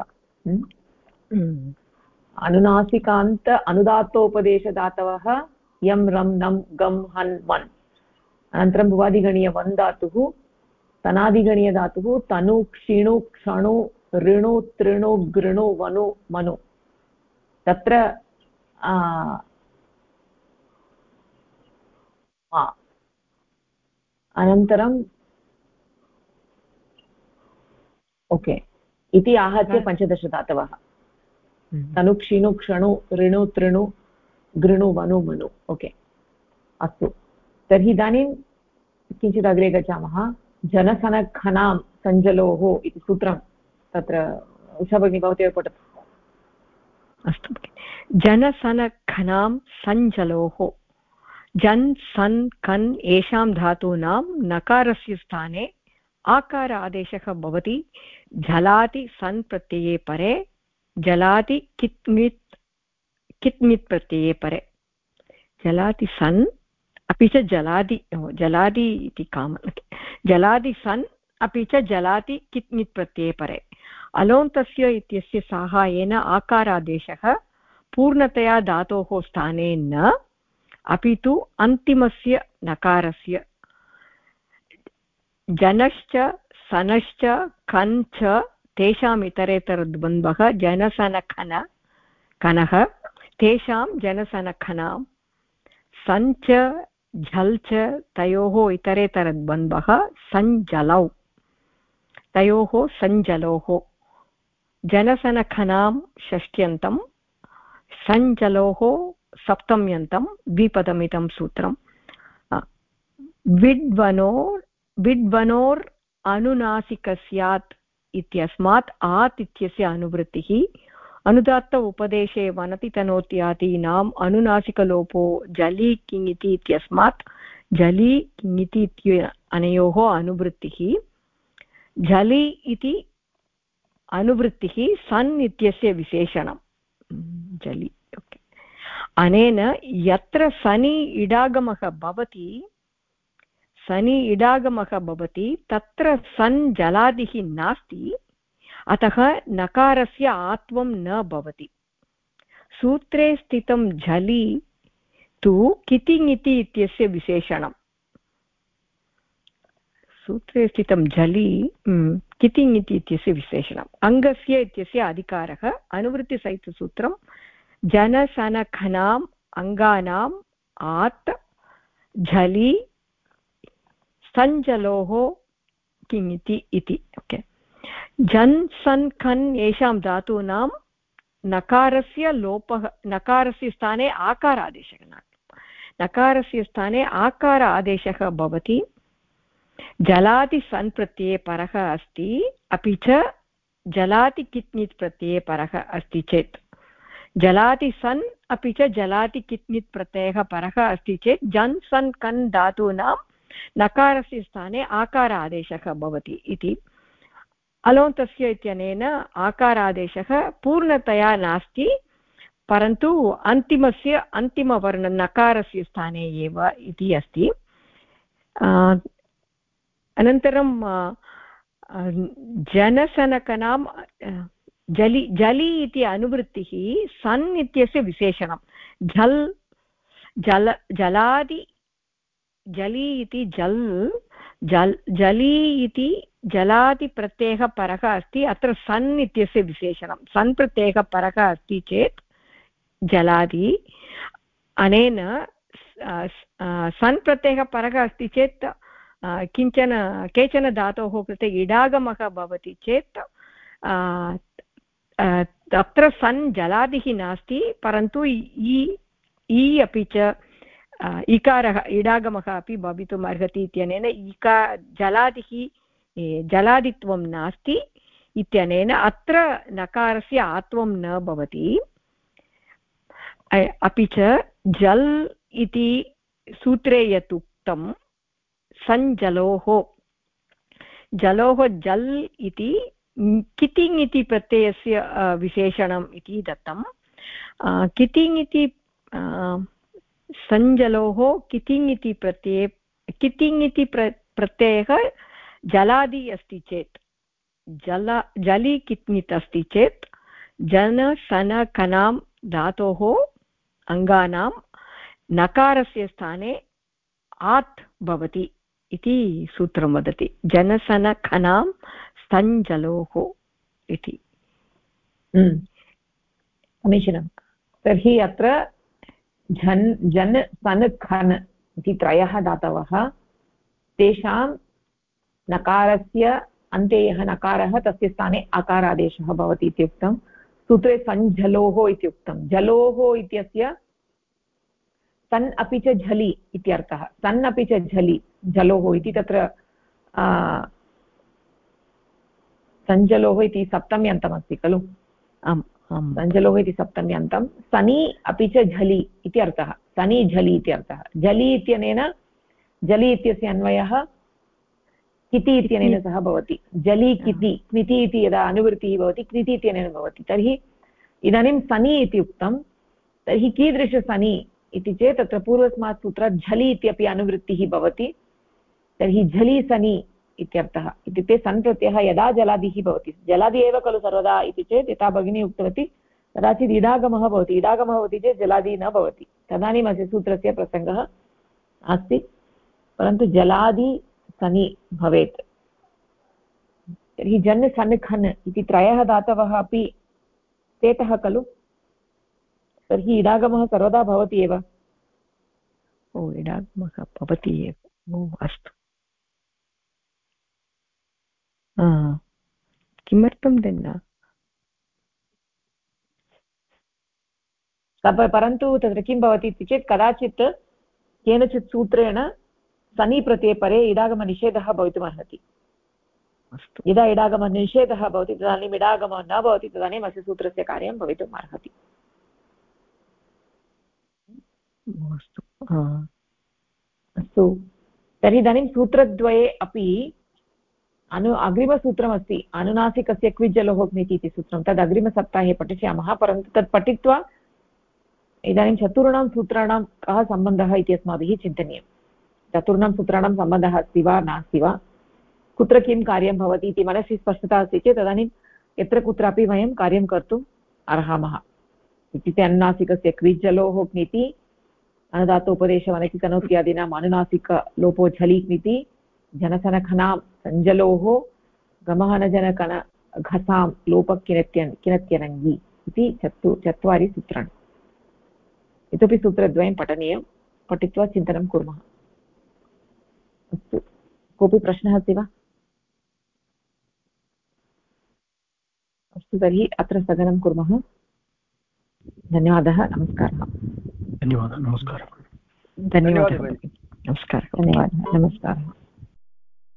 अनुनासिकान्त अनुदात्तोपदेशधातवः यं रं नं गं हन् वन् अनन्तरं भुवादिगणीय वन् धातुः तनादिगणीयधातुः तनु क्षिणु क्षणु ऋणु तृणु गृणु वनु मनु तत्र अनन्तरं ओके इति आहत्य 15 धातवः तनु क्षिणु क्षणु ऋणु तृणु गृणु वनु मनु ओके अस्तु तर्हि इदानीं किञ्चित् अग्रे गच्छामः जनसनखनां सञ्जलोः इति सूत्रं तत्र उषा भगिनी भवती पठतु अस्तु जनसनखनां सञ्जलोः जन् सन् कन् येषां धातूनां नकारस्य स्थाने आकार आदेशः भवति झलाति सन् प्रत्यये परे जलाति कित्मित् प्रत्यये परे जलाति सन् अपि च जलादि इति कामन् जलादि सन् अपि च जलाति कित्मित् प्रत्यये परे अलोन्तस्य इत्यस्य साहाय्येन आकारादेशः पूर्णतया धातोः स्थाने न अपि तु अन्तिमस्य नकारस्य जनश्च सनश्च कन् च तेषाम् इतरेतरद्वन्द्वः जनसनखन कनः तेषां जनसनखनां सञ्च झल् च तयोः इतरेतरद्वन्द्वः सञ्जलौ तयोः सञ्जलोः जनसनखनां षष्ट्यन्तं सञ्जलोः सप्तम्यन्तं द्विपदमिदं सूत्रं विड्वनोर् अनुनासिकस्यात् इत्यस्मात् आत् इत्यस्य अनुवृत्तिः अनुदात्त उपदेशे वनति तनोत्यादीनाम् अनुनासिकलोपो जलि किङिति इत्यस्मात् जलि किङिति अनयोः अनुवृत्तिः जलि इति अनुवृत्तिः सन् इत्यस्य विशेषणं जलि ओके अनेन यत्र सनि इडागमः भवति तत्र सन् जलादिः नास्ति अतः नकारस्य आत्वं न भवति सूत्रे स्थितं झलि तु कितिङिति इत्यस्य विशेषणं सूत्रे स्थितं झलि कितिङिति इत्यस्य विशेषणम् अङ्गस्य इत्यस्य अधिकारः अनुवृत्तिसहितसूत्रं जनसनखनाम् अङ्गानाम् आत् झलि सञ्जलोः किङिति इति ओके जन् सन् खन् येषां धातूनां नकारस्य लोपः नकारस्य स्थाने आकार आदेशः नकारस्य स्थाने आकार आदेशः भवति जलाति सन् प्रत्यये परः अस्ति अपि च जलाति कित्नित् प्रत्यये परः अस्ति चेत् जलाति सन् अपि च जलाति कित्नित् प्रत्ययः परः अस्ति चेत् जन् सन् कन् धातूनां नकारस्य स्थाने आकार आदेशः भवति इति अलोन्तस्य इत्यनेन आकारादेशः पूर्णतया नास्ति परन्तु अन्तिमस्य अन्तिमवर्ण नकारस्य स्थाने एव इति अस्ति अनन्तरं जनसनकनां जलि इति अनुवृत्तिः सन् इत्यस्य विशेषणं जलादि जलि इति जलि इति जलादि प्रत्ययः परः अस्ति अत्र सन् इत्यस्य विशेषणं सन् प्रत्ययः परः अस्ति चेत् जलादि अनेन सन् प्रत्ययः परः अस्ति चेत् केचन धातोः कृते इडागमः भवति चेत् तत्र सन् जलादिः नास्ति परन्तु इ अपि च इकारः इडागमः अपि भवितुम् अर्हति इत्यनेन जलादिः जलादित्वं नास्ति इत्यनेन अत्र नकारस्य आत्वं न भवति। अपि च जल् इति सूत्रे यत् उक्तं सञ्जलोः, जलोः जल् इति कितिङ् इति प्रत्ययस्य विशेषणम् इति दत्तं। कितिङ् इति सञ्जलोः कितिङ् इति प्रत्यये, कितिङ् इति प्रत्ययः जलादि अस्ति चेत्, जलि कित्नित् अस्ति चेत् जन सन खनां धातोः अङ्गानां नकारस्य स्थाने आत् भवति इति सूत्रं वदति। जनसनखनां स्तञ्जलोः इति। समीचीनं। तर्हि अत्र जन् सन खन् इति त्रयः धातवः, तेषां नकारस्य अन्ते यः नकारः तस्य स्थाने अकारादेशः भवति इत्युक्तं। सूत्रे सञ्जलोः इत्युक्तं। जलोः इत्यस्य सन् अपि च झलि इत्यर्थः। सन् अपि च झलि, जलोः इति तत्र सञ्जलोः इति सप्तम्यन्तमस्ति खलु। आम्, सञ्जलोः इति सप्तम्यन्तं। सनि अपि च झलि इति अर्थः। सनि झलि इति अर्थः। झलि इत्यनेन, झलि इत्यस्य अन्वयः किति इत्यनेन सह भवति। जलि किति, क्निति इति यदा अनुवृत्तिः भवति क्निति इत्यनेन भवति। तर्हि इदानीं सनि इति उक्तं। तर्हि कीदृशसनि इति चेत् तत्र पूर्वस्मात् सूत्रात् झलि इत्यपि अनुवृत्तिः भवति। तर्हि झलि सनि इत्यर्थः। इत्युक्ते सन् प्रत्ययः यदा जलादिः भवति, जलादि एव खलु सर्वदा इति चेत् यथा भगिनी उक्तवती कदाचित् इडागमः भवति, इडागमः भवति चेत् जलादि न भवति, तदानीम् अस्य सूत्रस्य प्रसङ्गः अस्ति। परन्तु जलादि सनि भवेत्। तर्हि जन् सन् खन् इति त्रयः धातवः अपि स्थितः खलु। तर्हि इडागमः सर्वदा भवति एव। ओ, इडागमः भवति एव। ओ, अस्तु। किमर्थं देन्? परन्तु तत्र किं भवति इति चेत् कदाचित् केनचित् सूत्रेण सनि प्रत्यये परे इडागमनिषेधः भवितुमर्हति। यदा इडागमनिषेधः भवति तदानीम् इडागमः न भवति, तदानीम् अस्य सूत्रस्य कार्यं भवितुम् अर्हति। अस्तु, तर्हि इदानीं सूत्रद्वये अपि अग्रिमसूत्रमस्ति अनुनासिकस्य क्विज्जलोः क्निति इति सूत्रं। तद् अग्रिमसप्ताहे पठिष्यामः। परन्तु तत् पठित्वा इदानीं चतुर्णां सूत्राणां कः सम्बन्धः इति अस्माभिः चिन्तनीयं। चतुर्णां सूत्राणां सम्बन्धः अस्ति वा नास्ति वा, कुत्र किं कार्यं भवति इति मनसि स्पष्टता अस्ति चेत् तदानीं यत्र कुत्रापि वयं कार्यं कर्तुम् अर्हामः। इत्युक्ते अनुनासिकस्य क्विज्जलोः क्निति, अनुदात्तोपदेशवनकिकनोत्यादीनाम् अनुनासिकलोपो झलि क्निति, जनसनखनां सञ्जलोः, गमहनजनकण घसां लोपकिनत्यनङ्गी इति चत्वारि सूत्राणि। इतोपि सूत्रद्वयं पठनीयं, पठित्वा चिन्तनं कुर्मः। अस्तु, कोऽपि प्रश्नः अस्ति वा? अस्तु, तर्हि अत्र स्थगनं कुर्मः। धन्यवादः, नमस्कारः। धन्यवादः, नमस्कारः। धन्यवादः, नमस्कारः। धन्यवादः, नमस्कारः।